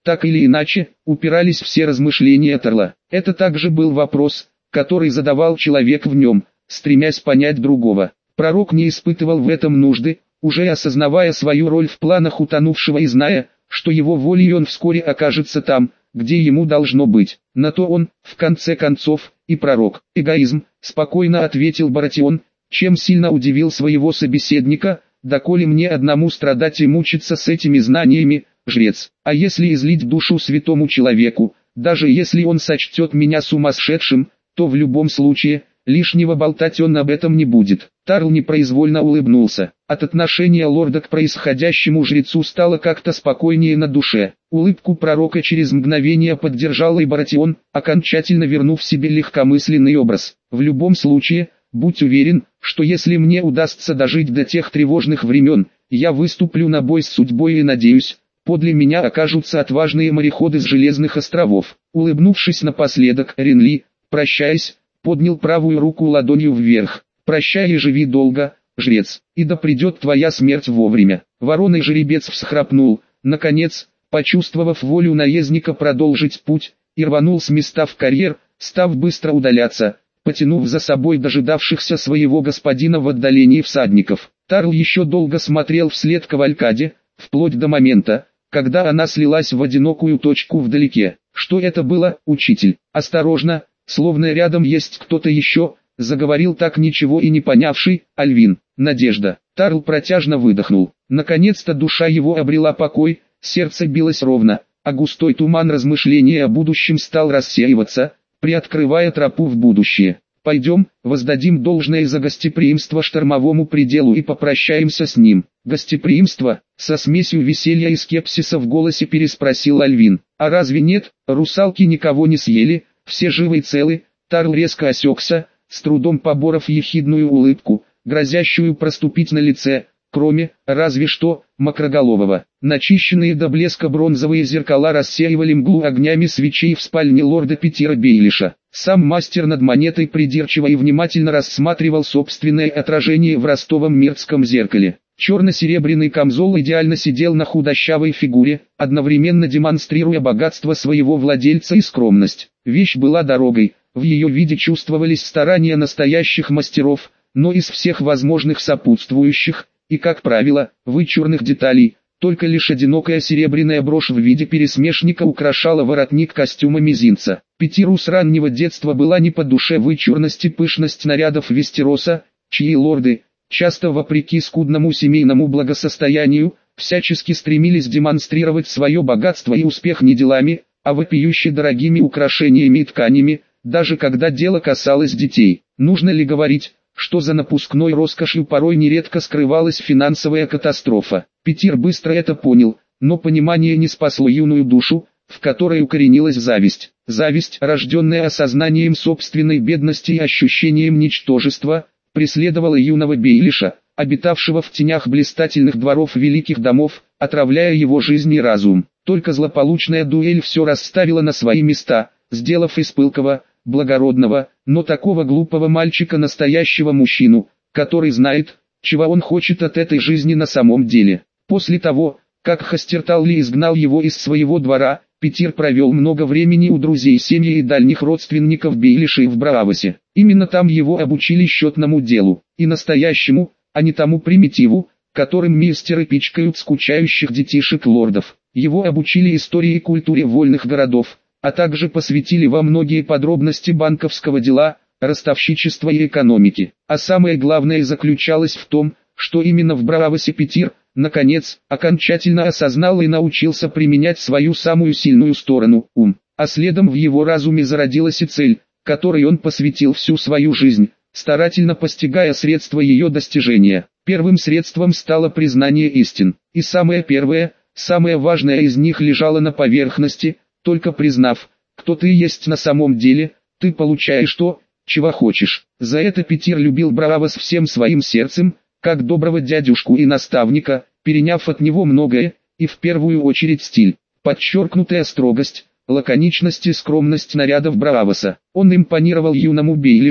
так или иначе, упирались все размышления Тарла. Это также был вопрос, который задавал человек в нем, стремясь понять другого. Пророк не испытывал в этом нужды, уже осознавая свою роль в планах утонувшего и зная, что его волей он вскоре окажется там, где ему должно быть. На то он, в конце концов, и пророк. Эгоизм, спокойно ответил Баратион, чем сильно удивил своего собеседника, доколе мне одному страдать и мучиться с этими знаниями, жрец. А если излить душу святому человеку, даже если он сочтет меня сумасшедшим, то в любом случае, лишнего болтать он об этом не будет. Тарл непроизвольно улыбнулся. От отношения лорда к происходящему жрецу стало как-то спокойнее на душе. Улыбку пророка через мгновение поддержал и Баратион, окончательно вернув себе легкомысленный образ. В любом случае, будь уверен, что если мне удастся дожить до тех тревожных времен, я выступлю на бой с судьбой и надеюсь, подле меня окажутся отважные мореходы с Железных островов. Улыбнувшись напоследок, Ренли, прощаясь, поднял правую руку ладонью вверх. «Прощай и живи долго, жрец, и да придет твоя смерть вовремя». Вороной жеребец всхрапнул, наконец, почувствовав волю наездника продолжить путь, и рванул с места в карьер, став быстро удаляться, потянув за собой дожидавшихся своего господина в отдалении всадников. Тарл еще долго смотрел вслед кавалькаде, вплоть до момента, когда она слилась в одинокую точку вдалеке. «Что это было, учитель? Осторожно, словно рядом есть кто-то еще», заговорил так ничего и не понявший Альвин. «Надежда». Тарл протяжно выдохнул. Наконец-то душа его обрела покой, сердце билось ровно, а густой туман размышления о будущем стал рассеиваться, приоткрывая тропу в будущее. «Пойдем, воздадим должное за гостеприимство штормовому пределу и попрощаемся с ним». «Гостеприимство?» — со смесью веселья и скепсиса в голосе переспросил Альвин. «А разве нет? Русалки никого не съели, все живы и целы». Тарл резко осекся, с трудом поборов ехидную улыбку, грозящую проступить на лице, кроме, разве что, Мокроголового. Начищенные до блеска бронзовые зеркала рассеивали мглу огнями свечей в спальне лорда Питера Бейлиша. Сам мастер над монетой придирчиво и внимательно рассматривал собственное отражение в ростовом мерзком зеркале. Черно-серебряный камзол идеально сидел на худощавой фигуре, одновременно демонстрируя богатство своего владельца и скромность. Вещь была дорогой, в ее виде чувствовались старания настоящих мастеров, но из всех возможных сопутствующих, и как правило, вычурных деталей, только лишь одинокая серебряная брошь в виде пересмешника украшала воротник костюма мизинца. Питиру с раннего детства была не по душе вычурность и пышность нарядов Вестероса, чьи лорды, часто вопреки скудному семейному благосостоянию, всячески стремились демонстрировать свое богатство и успех не делами, а вопиюще дорогими украшениями и тканями, даже когда дело касалось детей. Нужно ли говорить, что за напускной роскошью порой нередко скрывалась финансовая катастрофа? Питир быстро это понял, но понимание не спасло юную душу, в которой укоренилась зависть. Зависть, рожденная осознанием собственной бедности и ощущением ничтожества, преследовала юного Бейлиша, обитавшего в тенях блистательных дворов великих домов, отравляя его жизнь и разум. Только злополучная дуэль все расставила на свои места, сделав из пылкого, благородного, но такого глупого мальчика настоящего мужчину, который знает, чего он хочет от этой жизни на самом деле. После того, как Хастерталли изгнал его из своего двора, Питир провел много времени у друзей семьи и дальних родственников Бейлишей в Браавосе. Именно там его обучили счетному делу, и настоящему, а не тому примитиву, которым мистеры пичкают скучающих детишек лордов. Его обучили истории и культуре вольных городов, а также посвятили во многие подробности банковского дела, ростовщичества и экономики. А самое главное заключалось в том, что именно в Браавосе Питир, наконец, окончательно осознал и научился применять свою самую сильную сторону – ум. А следом в его разуме зародилась и цель, которой он посвятил всю свою жизнь, старательно постигая средства ее достижения. Первым средством стало признание истин. И самое первое, самое важное из них лежало на поверхности. Только признав, кто ты есть на самом деле, ты получаешь то, чего хочешь. За это Питир любил Браавос всем своим сердцем, как доброго дядюшку и наставника, переняв от него многое, и в первую очередь стиль, подчеркнутая строгость, лаконичность и скромность нарядов Браавоса. Он импонировал юному Бейлишу,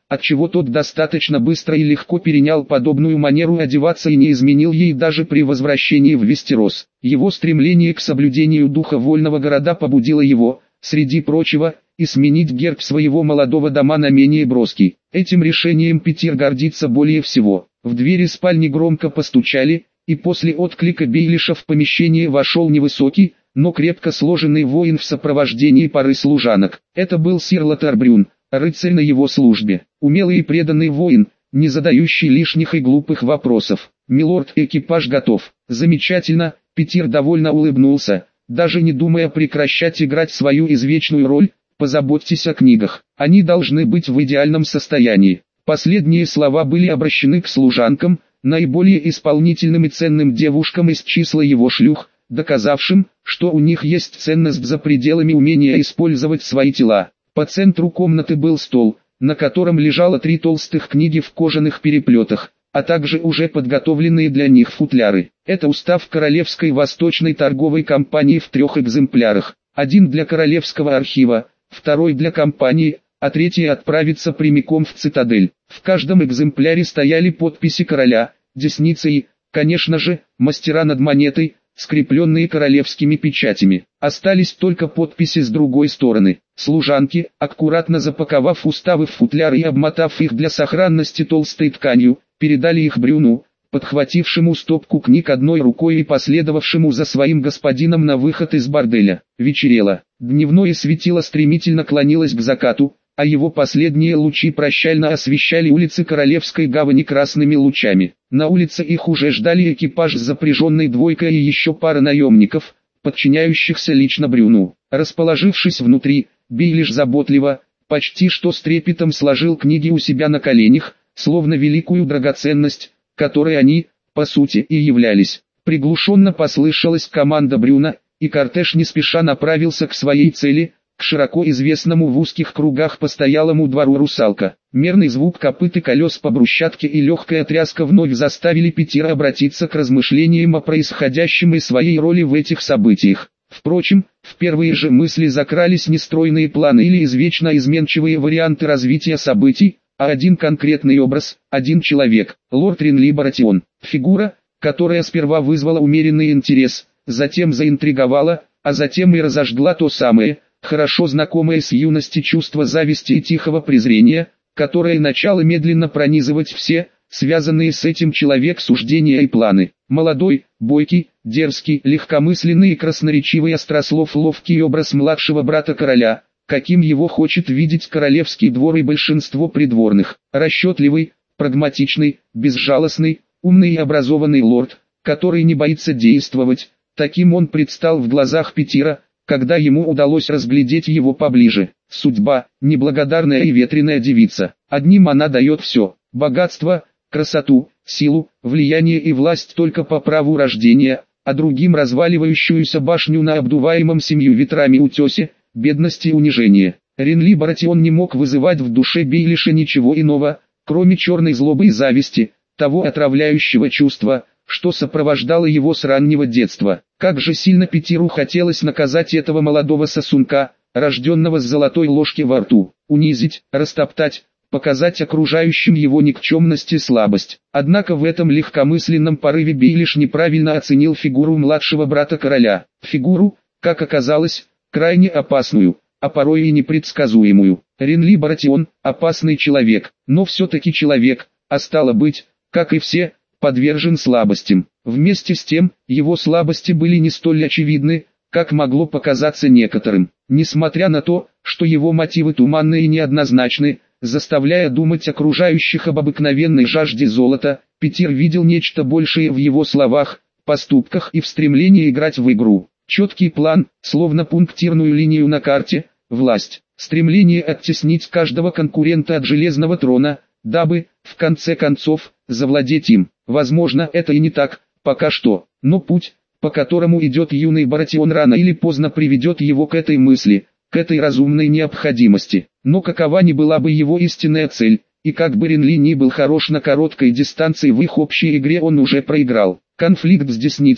отчего тот достаточно быстро и легко перенял подобную манеру одеваться и не изменил ей даже при возвращении в Вестерос. Его стремление к соблюдению духа вольного города побудило его, среди прочего, и сменить герб своего молодого дома на менее броский. Этим решением Питир гордится более всего. В двери спальни громко постучали, и после отклика Бейлиша в помещение вошел невысокий, но крепко сложенный воин в сопровождении пары служанок. Это был сир Лотар Брюн, рыцарь на его службе. Умелый и преданный воин, не задающий лишних и глупых вопросов. «Милорд, экипаж готов». «Замечательно», Питир довольно улыбнулся, даже не думая прекращать играть свою извечную роль. «Позаботьтесь о книгах, они должны быть в идеальном состоянии». Последние слова были обращены к служанкам, наиболее исполнительным и ценным девушкам из числа его шлюх, доказавшим, что у них есть ценность за пределами умения использовать свои тела. По центру комнаты был стол, на котором лежало три толстых книги в кожаных переплетах, а также уже подготовленные для них футляры. Это устав Королевской Восточной торговой компании в трех экземплярах, один для Королевского архива, второй для компании, а третий отправится прямиком в цитадель. В каждом экземпляре стояли подписи короля, десницы и, конечно же, мастера над монетой, скрепленные королевскими печатями. Остались только подписи с другой стороны. Служанки, аккуратно запаковав уставы в футляры и обмотав их для сохранности толстой тканью, передали их Брюну, подхватившему стопку книг одной рукой и последовавшему за своим господином на выход из борделя. Вечерело. Дневное светило стремительно клонилось к закату, а его последние лучи прощально освещали улицы Королевской гавани красными лучами. На улице их уже ждали экипаж с запряженной двойкой и еще пара наемников, подчиняющихся лично Брюну. Расположившись внутри, Бейлиш заботливо, почти что с трепетом сложил книги у себя на коленях, словно великую драгоценность, которой они, по сути, и являлись. Приглушенно послышалась команда Брюна, и кортеж не спеша направился к своей цели, к широко известному в узких кругах постоялому двору «Русалка». Мерный звук копыт и колес по брусчатке и легкая тряска вновь заставили Питира обратиться к размышлениям о происходящем и своей роли в этих событиях. Впрочем, в первые же мысли закрались не стройные планы или извечно изменчивые варианты развития событий, а один конкретный образ, один человек, лорд Ренли Баратион. Фигура, которая сперва вызвала умеренный интерес, затем заинтриговала, а затем и разожгла то самое, хорошо знакомое с юности чувство зависти и тихого презрения, которое начало медленно пронизывать все, связанные с этим человек суждения и планы. Молодой, бойкий, дерзкий, легкомысленный и красноречивый острослов ловкий образ младшего брата короля, каким его хочет видеть королевский двор и большинство придворных. Расчетливый, прагматичный, безжалостный, умный и образованный лорд, который не боится действовать, таким он предстал в глазах Питира, когда ему удалось разглядеть его поближе. Судьба, неблагодарная и ветреная девица. Одним она дает все: богатство, красоту, силу, влияние и власть только по праву рождения, а другим разваливающуюся башню на обдуваемом семью ветрами утесе, бедности и унижения. Ренли Баратион не мог вызывать в душе Бейлиша ничего иного, кроме черной злобы и зависти, того отравляющего чувства, что сопровождало его с раннего детства. Как же сильно Питиру хотелось наказать этого молодого сосунка, рожденного с золотой ложки во рту, унизить, растоптать, показать окружающим его никчемность и слабость. Однако в этом легкомысленном порыве Бейлиш неправильно оценил фигуру младшего брата короля. Фигуру, как оказалось, крайне опасную, а порой и непредсказуемую. Ренли Баратион – опасный человек, но все-таки человек, а стало быть, как и все, подвержен слабостям. Вместе с тем, его слабости были не столь очевидны, как могло показаться некоторым. Несмотря на то, что его мотивы туманны и неоднозначны, заставляя думать окружающих об обыкновенной жажде золота, Питир видел нечто большее в его словах, поступках и в стремлении играть в игру. Четкий план, словно пунктирную линию на карте, власть, стремление оттеснить каждого конкурента от железного трона, дабы, в конце концов, завладеть им. Возможно, это и не так, пока что, но путь, по которому идет юный Баратион, рано или поздно приведет его к этой мысли, к этой разумной необходимости. Но какова ни была бы его истинная цель, и как бы Ренли ни был хорош на короткой дистанции в их общей игре, он уже проиграл. Конфликт с десницей,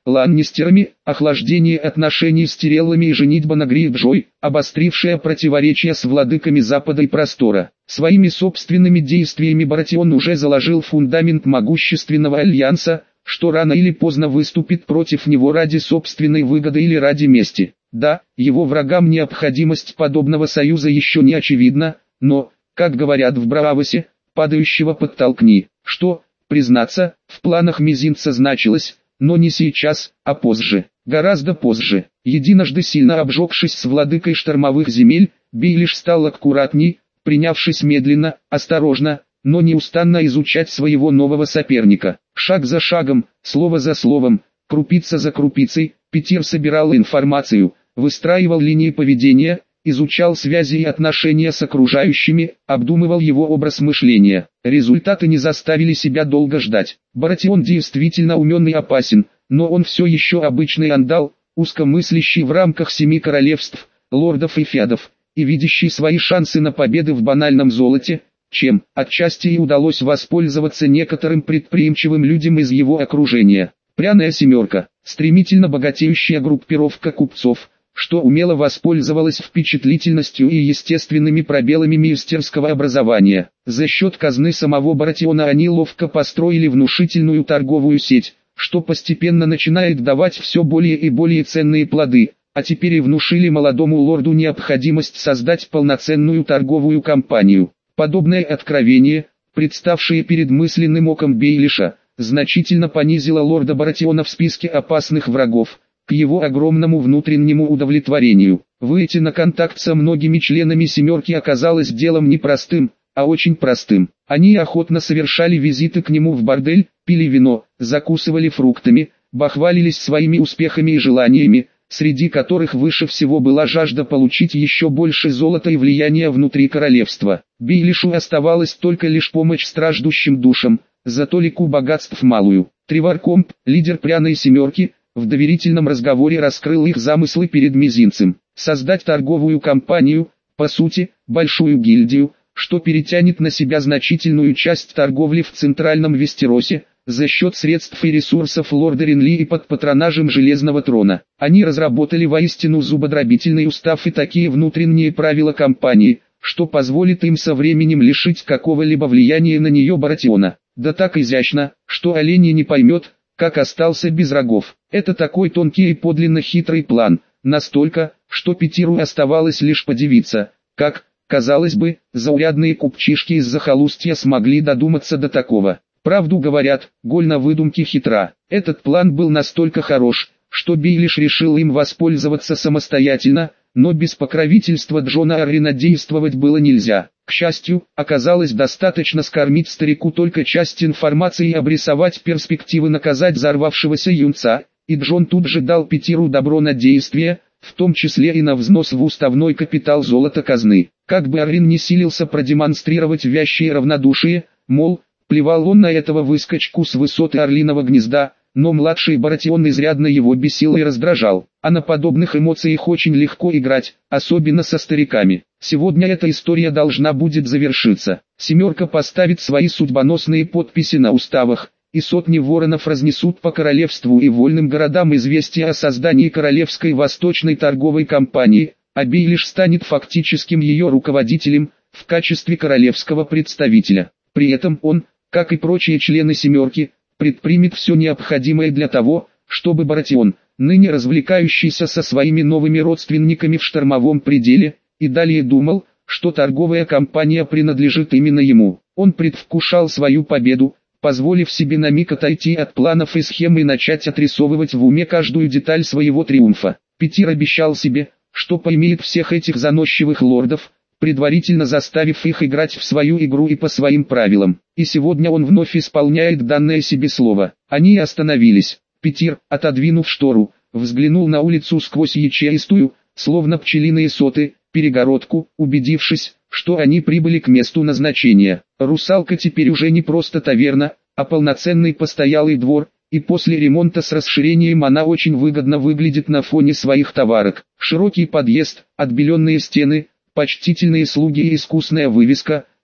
Ланнистерами, охлаждение отношений с Тиреллами и женитьба на Грейджой, обострившая противоречия с владыками Запада и Простора. Своими собственными действиями Баратион уже заложил фундамент могущественного альянса, что рано или поздно выступит против него ради собственной выгоды или ради мести. Да, его врагам необходимость подобного союза еще не очевидна, но, как говорят в Браавосе, падающего подтолкни, что, признаться, в планах мизинца значилось, но не сейчас, а позже, гораздо позже. Единожды сильно обжегшись с владыкой штормовых земель, Бейлиш стал аккуратней, принявшись медленно, осторожно, но неустанно изучать своего нового соперника. Шаг за шагом, слово за словом, крупица за крупицей, Питир собирал информацию, выстраивал линии поведения, изучал связи и отношения с окружающими, обдумывал его образ мышления. Результаты не заставили себя долго ждать. Баратион действительно умен и опасен, но он все еще обычный андал, узкомыслящий в рамках семи королевств, лордов и феодов, и видящий свои шансы на победы в банальном золоте, чем, отчасти и удалось воспользоваться некоторым предприимчивым людям из его окружения. Пряная семерка, стремительно богатеющая группировка купцов, что умело воспользовалась впечатлительностью и естественными пробелами мистерского образования. За счет казны самого Баратиона они ловко построили внушительную торговую сеть, что постепенно начинает давать все более и более ценные плоды, а теперь и внушили молодому лорду необходимость создать полноценную торговую компанию. Подобное откровение, представшее перед мысленным оком Бейлиша, значительно понизило лорда Баратиона в списке опасных врагов, к его огромному внутреннему удовлетворению. Выйти на контакт со многими членами «семерки» оказалось делом непростым, а очень простым. Они охотно совершали визиты к нему в бордель, пили вино, закусывали фруктами, бахвалились своими успехами и желаниями, среди которых выше всего была жажда получить еще больше золота и влияния внутри королевства. Бейлишу оставалось только лишь помочь страждущим душам, за толику богатств малую. Треваркомп, лидер пряной семерки, в доверительном разговоре раскрыл их замыслы перед мизинцем. Создать торговую компанию, по сути, большую гильдию, что перетянет на себя значительную часть торговли в центральном Вестеросе, за счет средств и ресурсов лорда Ренли и под патронажем Железного Трона. Они разработали воистину зубодробительный устав и такие внутренние правила компании, что позволит им со временем лишить какого-либо влияния на нее Баратиона. Да так изящно, что олень не поймет, как остался без рогов. Это такой тонкий и подлинно хитрый план, настолько, что Питиру оставалось лишь подивиться, как, казалось бы, заурядные купчишки из захолустья смогли додуматься до такого. Правду говорят, голь на выдумке хитра. Этот план был настолько хорош, что Бейлиш решил им воспользоваться самостоятельно, но без покровительства Джона Аррина действовать было нельзя. К счастью, оказалось достаточно скормить старику только часть информации и обрисовать перспективы наказать взорвавшегося юнца, и Джон тут же дал Питиру добро на действие, в том числе и на взнос в уставной капитал золота казны. Как бы Аррин не силился продемонстрировать вящее равнодушие, мол, плевал он на этого выскочку с высоты орлиного гнезда, но младший Баратион изрядно его бесил и раздражал. А на подобных эмоциях очень легко играть, особенно со стариками. Сегодня эта история должна будет завершиться. Семерка поставит свои судьбоносные подписи на уставах, и сотни воронов разнесут по королевству и вольным городам известие о создании Королевской Восточной торговой компании, а Бейлиш станет фактическим ее руководителем, в качестве королевского представителя. При этом он, как и прочие члены «семерки», предпримет все необходимое для того, чтобы Баратион, ныне развлекающийся со своими новыми родственниками в штормовом пределе, и далее думал, что торговая компания принадлежит именно ему. Он предвкушал свою победу, позволив себе на миг отойти от планов и схем и начать отрисовывать в уме каждую деталь своего триумфа. Питир обещал себе, что поймет всех этих заносчивых лордов, предварительно заставив их играть в свою игру и по своим правилам. И сегодня он вновь исполняет данное себе слово. Они остановились. Питир, отодвинув штору, взглянул на улицу сквозь ячеистую, словно пчелиные соты, перегородку, убедившись, что они прибыли к месту назначения. «Русалка» теперь уже не просто таверна, а полноценный постоялый двор, и после ремонта с расширением она очень выгодно выглядит на фоне своих товарок. Широкий подъезд, отбеленные стены, почтительные слуги и искусная вывеска –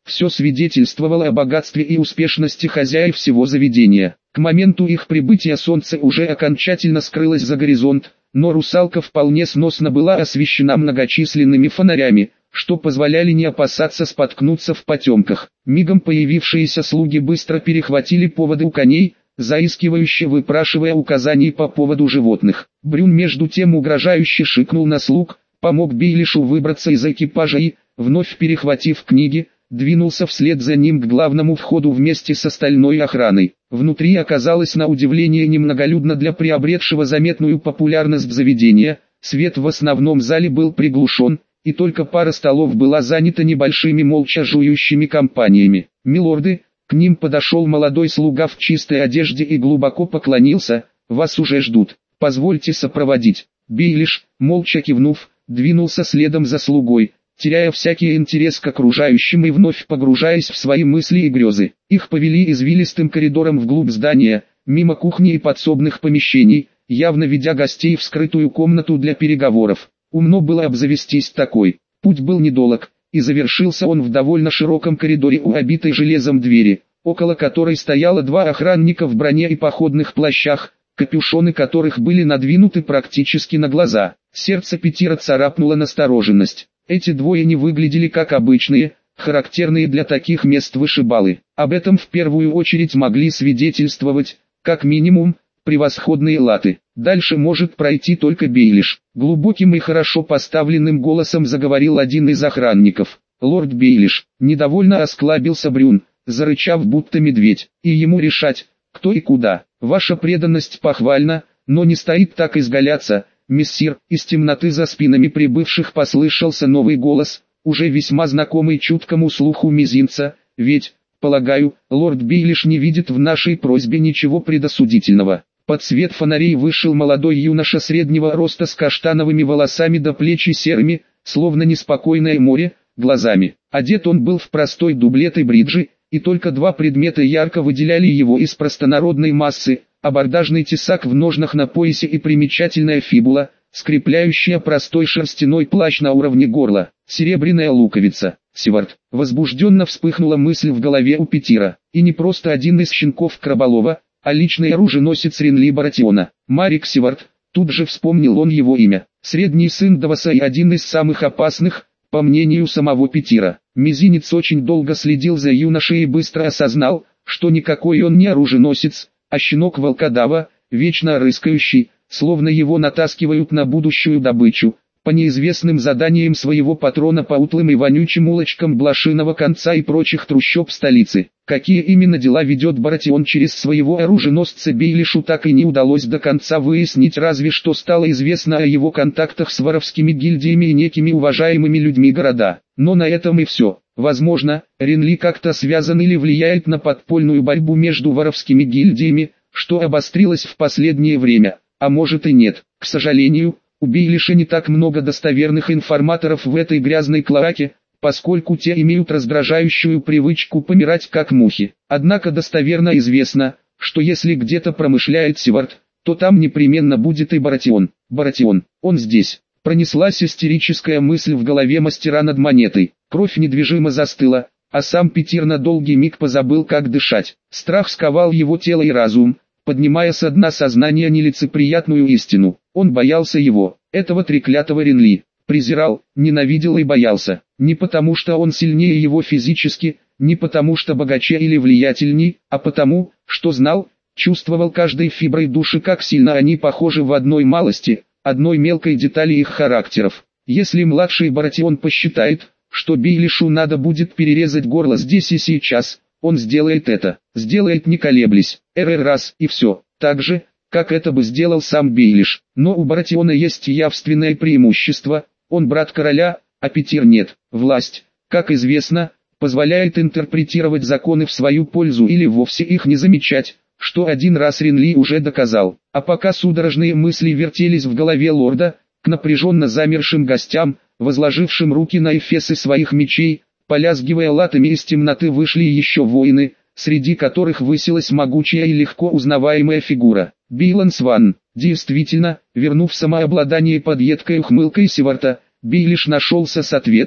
Все свидетельствовало о богатстве и успешности хозяев всего заведения. К моменту их прибытия солнце уже окончательно скрылось за горизонт, но русалка вполне сносно была освещена многочисленными фонарями, что позволяли не опасаться споткнуться в потемках. Мигом появившиеся слуги быстро перехватили поводы у коней, заискивающе выпрашивая указаний по поводу животных. Брюн между тем угрожающе шикнул на слуг, помог Бейлишу выбраться из экипажа и, вновь перехватив книги, двинулся вслед за ним к главному входу вместе с остальной охраной. Внутри оказалось на удивление немноголюдно для приобретшего заметную популярность заведения, свет в основном зале был приглушен, и только пара столов была занята небольшими молча жующими компаниями. «Милорды», к ним подошел молодой слуга в чистой одежде и глубоко поклонился, «вас уже ждут, позвольте сопроводить». Бейлиш, молча кивнув, двинулся следом за слугой, теряя всякий интерес к окружающим и вновь погружаясь в свои мысли и грезы. Их повели извилистым коридором вглубь здания, мимо кухни и подсобных помещений, явно ведя гостей в скрытую комнату для переговоров. Умно было обзавестись такой. Путь был недолг, и завершился он в довольно широком коридоре у обитой железом двери, около которой стояло два охранника в броне и походных плащах, капюшоны которых были надвинуты практически на глаза. Сердце Петира царапнула настороженность. Эти двое не выглядели как обычные, характерные для таких мест вышибалы. Об этом в первую очередь могли свидетельствовать, как минимум, превосходные латы. Дальше может пройти только Бейлиш. Глубоким и хорошо поставленным голосом заговорил один из охранников. «Лорд Бейлиш», недовольно осклабился Брюн, зарычав будто медведь, и ему решать, кто и куда. «Ваша преданность похвальна, но не стоит так изгаляться, мессир». Из темноты за спинами прибывших послышался новый голос, уже весьма знакомый чуткому слуху мизинца, «ведь, полагаю, лорд Бейлиш не видит в нашей просьбе ничего предосудительного». Под свет фонарей вышел молодой юноша среднего роста с каштановыми волосами до плеч и серыми, словно неспокойное море, глазами. Одет он был в простой дублет и бриджи, и только два предмета ярко выделяли его из простонародной массы: абордажный тесак в ножнах на поясе и примечательная фибула, скрепляющая простой шерстяной плащ на уровне горла, серебряная луковица. Севард. Возбужденно вспыхнула мысль в голове у Петира, и не просто один из щенков Краболова, а личный оруженосец Ренли Баратиона. Марик Севард. Тут же вспомнил он его имя. Средний сын Даваса и один из самых опасных, по мнению самого Петира. Мизинец очень долго следил за юношей и быстро осознал, что никакой он не оруженосец, а щенок волкодава, вечно рыскающий, словно его натаскивают на будущую добычу, по неизвестным заданиям своего патрона по утлым и вонючим улочкам Блошиного конца и прочих трущоб столицы. Какие именно дела ведет Баратион через своего оруженосца Бейлишу, так и не удалось до конца выяснить, разве что стало известно о его контактах с воровскими гильдиями и некими уважаемыми людьми города. Но на этом и все. Возможно, Ренли как-то связан или влияет на подпольную борьбу между воровскими гильдиями, что обострилось в последнее время, а может и нет. К сожалению, у Бейлиша не так много достоверных информаторов в этой грязной клоаке, поскольку те имеют раздражающую привычку помирать как мухи. Однако достоверно известно, что если где-то промышляет Севард, то там непременно будет и Баратион. Баратион, он здесь. Пронеслась истерическая мысль в голове мастера над монетой. Кровь недвижимо застыла, а сам Петир на долгий миг позабыл, как дышать. Страх сковал его тело и разум, поднимая со дна сознания нелицеприятную истину. Он боялся его, этого треклятого Ренли. Презирал, ненавидел и боялся. Не потому что он сильнее его физически, не потому что богаче или влиятельней, а потому, что знал, чувствовал каждой фиброй души, как сильно они похожи в одной малости, одной мелкой детали их характеров. Если младший Баратион посчитает, что Бейлишу надо будет перерезать горло здесь и сейчас, он сделает это, сделает не колеблясь, эр раз и все, так же, как это бы сделал сам Бейлиш. Но у Баратиона есть явственное преимущество, он брат короля, а Петир нет. Власть, как известно, позволяет интерпретировать законы в свою пользу или вовсе их не замечать, что один раз Ренли уже доказал. А пока судорожные мысли вертелись в голове лорда, к напряженно замершим гостям, возложившим руки на эфесы своих мечей, полязгивая латами из темноты, вышли еще воины, среди которых высилась могучая и легко узнаваемая фигура. Бейлан Сван. Действительно, вернув самообладание под едкой ухмылкой Севарта, Бейлиш нашелся с ответом,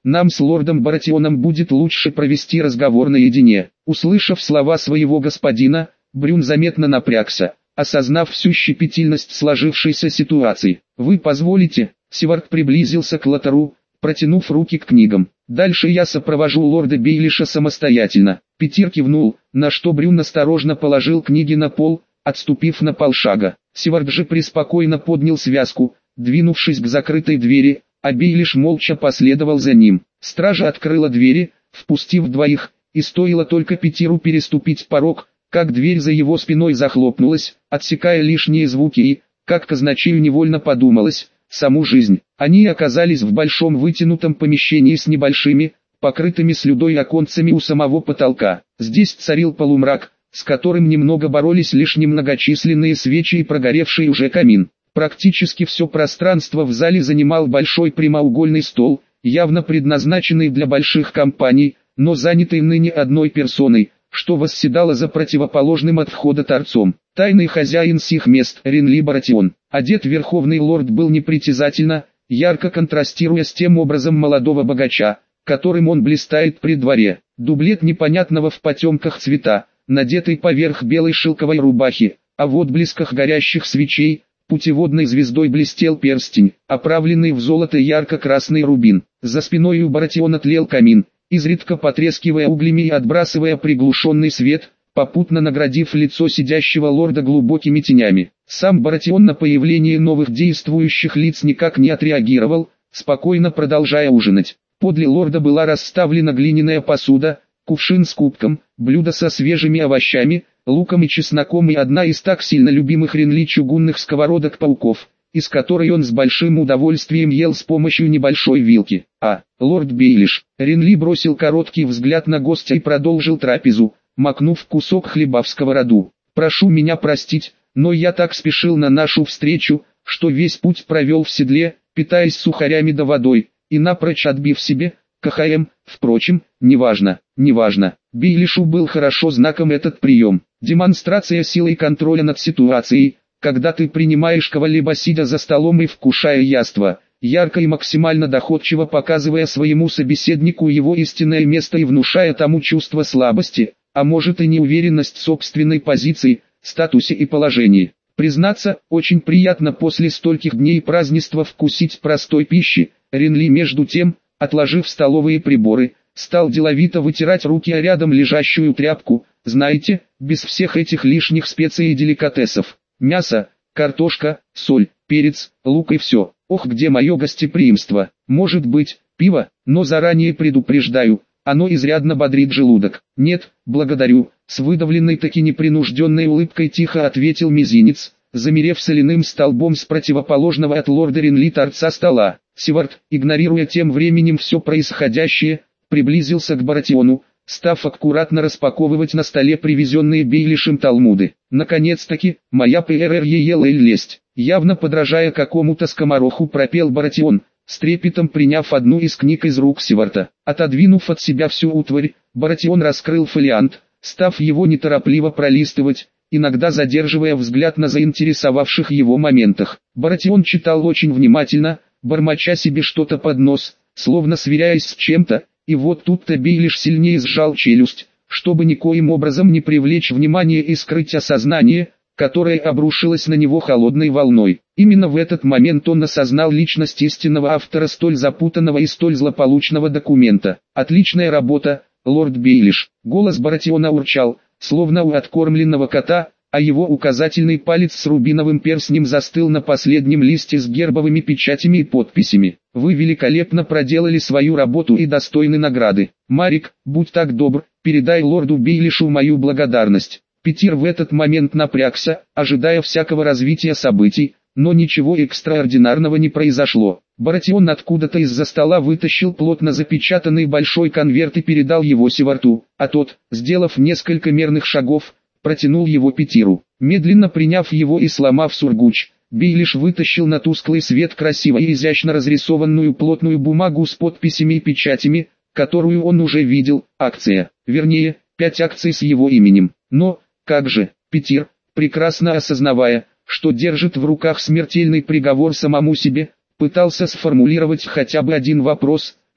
нам с лордом Баратионом будет лучше провести разговор наедине». Услышав слова своего господина, Брюн заметно напрягся, осознав всю щепетильность сложившейся ситуации. «Вы позволите?» Севард приблизился к Лотару, протянув руки к книгам. «Дальше я сопровожу лорда Бейлиша самостоятельно». Питер кивнул, на что Брюн осторожно положил книги на пол, отступив на полшага. Севард же преспокойно поднял связку, двинувшись к закрытой двери, а Бейлиш молча последовал за ним. Стража открыла двери, впустив двоих, и стоило только Питеру переступить порог, как дверь за его спиной захлопнулась, отсекая лишние звуки и, как казначею невольно подумалось, саму жизнь. Они оказались в большом вытянутом помещении с небольшими, покрытыми слюдой оконцами у самого потолка. Здесь царил полумрак, с которым немного боролись лишь немногочисленные свечи и прогоревший уже камин. Практически все пространство в зале занимал большой прямоугольный стол, явно предназначенный для больших компаний, но занятый ныне одной персоной, что восседало за противоположным от входа торцом. Тайный хозяин сих мест, Ренли Баратион. Одет верховный лорд был непритязательно, ярко контрастируя с тем образом молодого богача, которым он блистает при дворе. Дублет непонятного в потемках цвета, надетый поверх белой шелковой рубахи, а в отблесках горящих свечей, путеводной звездой блестел перстень, оправленный в золото ярко-красный рубин. За спиной у Баратиона тлел камин, изредка потрескивая углями и отбрасывая приглушенный свет, попутно наградив лицо сидящего лорда глубокими тенями. Сам Баратион на появление новых действующих лиц никак не отреагировал, спокойно продолжая ужинать. Подле лорда была расставлена глиняная посуда, кувшин с кубком, блюдо со свежими овощами, луком и чесноком и одна из так сильно любимых Ренли чугунных сковородок-пауков, из которой он с большим удовольствием ел с помощью небольшой вилки. А, лорд Бейлиш. Ренли бросил короткий взгляд на гостя и продолжил трапезу, макнув кусок хлеба в сковороду. «Прошу меня простить, но я так спешил на нашу встречу, что весь путь провел в седле, питаясь сухарями да водой, и напрочь отбив себе, КХМ, впрочем, неважно, неважно». Бейлишу был хорошо знаком этот прием. Демонстрация силы и контроля над ситуацией, когда ты принимаешь кого-либо сидя за столом и вкушая яство, ярко и максимально доходчиво показывая своему собеседнику его истинное место и внушая тому чувство слабости, а может и неуверенность в собственной позиции, статусе и положении. Признаться, очень приятно после стольких дней празднества вкусить простой пищи. Ренли между тем, отложив столовые приборы, стал деловито вытирать руки о рядом лежащую тряпку, знаете, без всех этих лишних специй и деликатесов. Мясо, картошка, соль, перец, лук и все. Ох, где мое гостеприимство. Может быть, пиво, но заранее предупреждаю, оно изрядно бодрит желудок. Нет, благодарю, с выдавленной таки непринужденной улыбкой тихо ответил мизинец, замерев соляным столбом с противоположного от лорда Ренли торца стола. Севард, игнорируя тем временем все происходящее, приблизился к Баратиону, став аккуратно распаковывать на столе привезенные Бейлишем талмуды. Наконец-таки, моя ПРРЕЛ лесть, явно подражая какому-то скомороху, пропел Баратион, с трепетом приняв одну из книг из рук Севарда. Отодвинув от себя всю утварь, Баратион раскрыл фолиант, став его неторопливо пролистывать, иногда задерживая взгляд на заинтересовавших его моментах. Баратион читал очень внимательно, бормоча себе что-то под нос, словно сверяясь с чем-то, и вот тут-то Бейлиш сильнее сжал челюсть, чтобы никоим образом не привлечь внимание и скрыть осознание, которое обрушилось на него холодной волной. Именно в этот момент он осознал личность истинного автора столь запутанного и столь злополучного документа. «Отличная работа, лорд Бейлиш!» Голос Баратиона урчал, словно у откормленного кота, а его указательный палец с рубиновым перстнем застыл на последнем листе с гербовыми печатями и подписями. «Вы великолепно проделали свою работу и достойны награды. Марик, будь так добр, передай лорду Бейлишу мою благодарность». Питер в этот момент напрягся, ожидая всякого развития событий, но ничего экстраординарного не произошло. Баратион откуда-то из-за стола вытащил плотно запечатанный большой конверт и передал его Севарду, а тот, сделав несколько мерных шагов, протянул его Питеру. Медленно приняв его и сломав сургуч, Бейлиш вытащил на тусклый свет красиво и изящно разрисованную плотную бумагу с подписями и печатями, которую он уже видел, акция, вернее, пять акций с его именем. Но, как же, Питер, прекрасно осознавая, что держит в руках смертельный приговор самому себе, пытался сформулировать хотя бы один вопрос,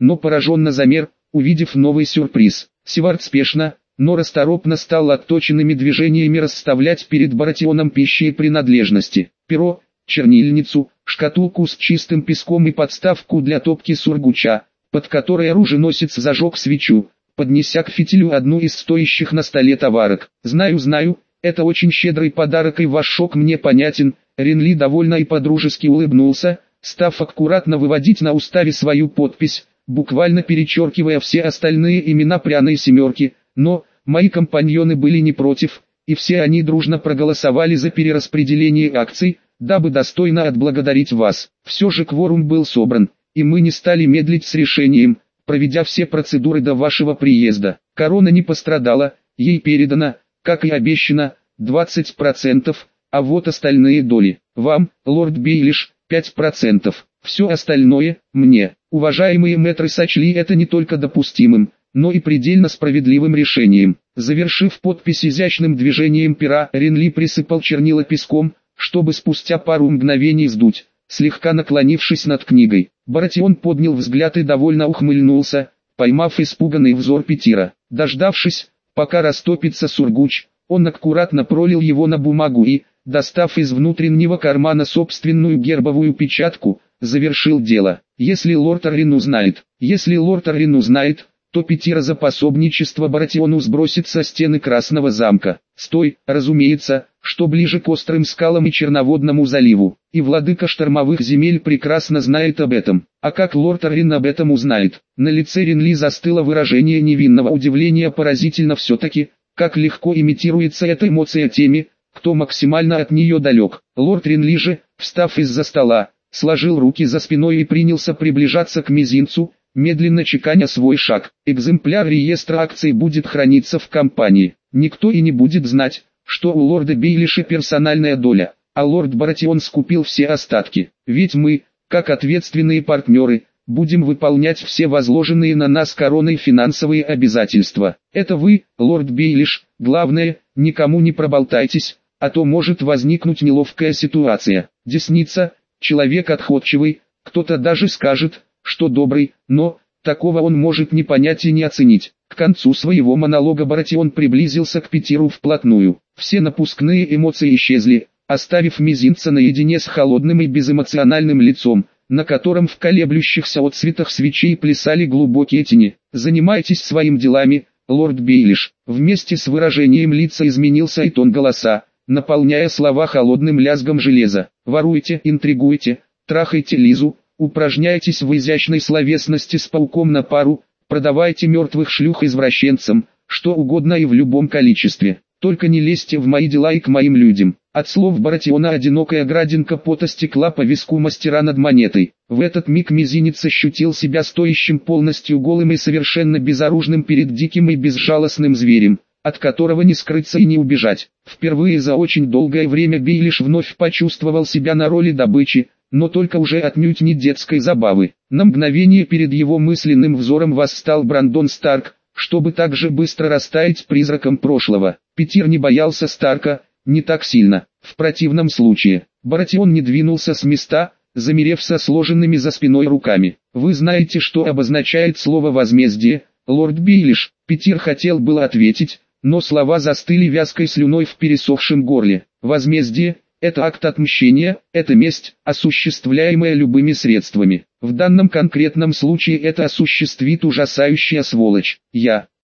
но пораженно замер, увидев новый сюрприз. Севард спешно, но расторопно стал отточенными движениями расставлять перед Баратионом пищи и принадлежности. Перо, чернильницу, шкатулку с чистым песком и подставку для топки сургуча, под которой оруженосец зажег свечу, поднеся к фитилю одну из стоящих на столе товарок. «Знаю, знаю, это очень щедрый подарок и ваш шок мне понятен», Ренли довольно и подружески улыбнулся, став аккуратно выводить на уставе свою подпись, буквально перечеркивая все остальные имена пряной семерки, но мои компаньоны были не против, и все они дружно проголосовали за перераспределение акций, дабы достойно отблагодарить вас. Все же кворум был собран, и мы не стали медлить с решением, проведя все процедуры до вашего приезда. Корона не пострадала, ей передано, как и обещано, двадцать процентов, а вот остальные доли. Вам, лорд Бейлиш, пять процентов. Все остальное, мне. Уважаемые мэтры сочли это не только допустимым, но и предельно справедливым решением. Завершив подпись изящным движением пера, Ренли присыпал чернила песком, чтобы спустя пару мгновений сдуть, слегка наклонившись над книгой. Баратион поднял взгляд и довольно ухмыльнулся, поймав испуганный взор Петира. Дождавшись, пока растопится сургуч, он аккуратно пролил его на бумагу и, достав из внутреннего кармана собственную гербовую печатку, завершил дело. Если лорд Аррин узнает, если лорд Аррин узнает, то Петира за пособничество Баратиону сбросит со стены Красного замка. Стой, разумеется, что ближе к острым скалам и Черноводному заливу. И владыка штормовых земель прекрасно знает об этом. А как лорд Аррин об этом узнает? На лице Ренли застыло выражение невинного удивления. Поразительно все-таки, как легко имитируется эта эмоция теми, кто максимально от нее далек. Лорд Ренли же, встав из-за стола, сложил руки за спиной и принялся приближаться к мизинцу, медленно чеканя свой шаг. Экземпляр реестра акций будет храниться в компании. Никто и не будет знать, что у лорда Бейлиша персональная доля, а лорд Баратион скупил все остатки. Ведь мы, как ответственные партнеры, будем выполнять все возложенные на нас короной финансовые обязательства. Это вы, лорд Бейлиш, главное, никому не проболтайтесь, а то может возникнуть неловкая ситуация. Десница, человек отходчивый, кто-то даже скажет, что добрый, но такого он может не понять и не оценить. К концу своего монолога Баратион приблизился к Петиру вплотную. Все напускные эмоции исчезли, оставив мизинца наедине с холодным и безэмоциональным лицом, на котором в колеблющихся отцветах свечей плясали глубокие тени. «Занимайтесь своими делами, лорд Бейлиш». Вместе с выражением лица изменился и тон голоса, наполняя слова холодным лязгом железа. «Воруйте, интригуйте, трахайте Лизу, упражняйтесь в изящной словесности с пауком на пару, продавайте мертвых шлюх извращенцам, что угодно и в любом количестве. Только не лезьте в мои дела и к моим людям». От слов Баратиона одинокая градинка пота стекла по виску мастера над монетой. В этот миг мизинец ощутил себя стоящим полностью голым и совершенно безоружным перед диким и безжалостным зверем, от которого не скрыться и не убежать. Впервые за очень долгое время Бейлиш вновь почувствовал себя на роли добычи, но только уже отнюдь не детской забавы. На мгновение перед его мысленным взором восстал Брандон Старк, чтобы так же быстро растаять призраком прошлого. Петир не боялся Старка, не так сильно. В противном случае, Баратион не двинулся с места, замерев со сложенными за спиной руками. «Вы знаете, что обозначает слово «возмездие», лорд Бейлиш?» Петир хотел было ответить, но слова застыли вязкой слюной в пересохшем горле. «Возмездие – это акт отмщения, это месть, осуществляемая любыми средствами. В данном конкретном случае это осуществит ужасающая сволочь. Я,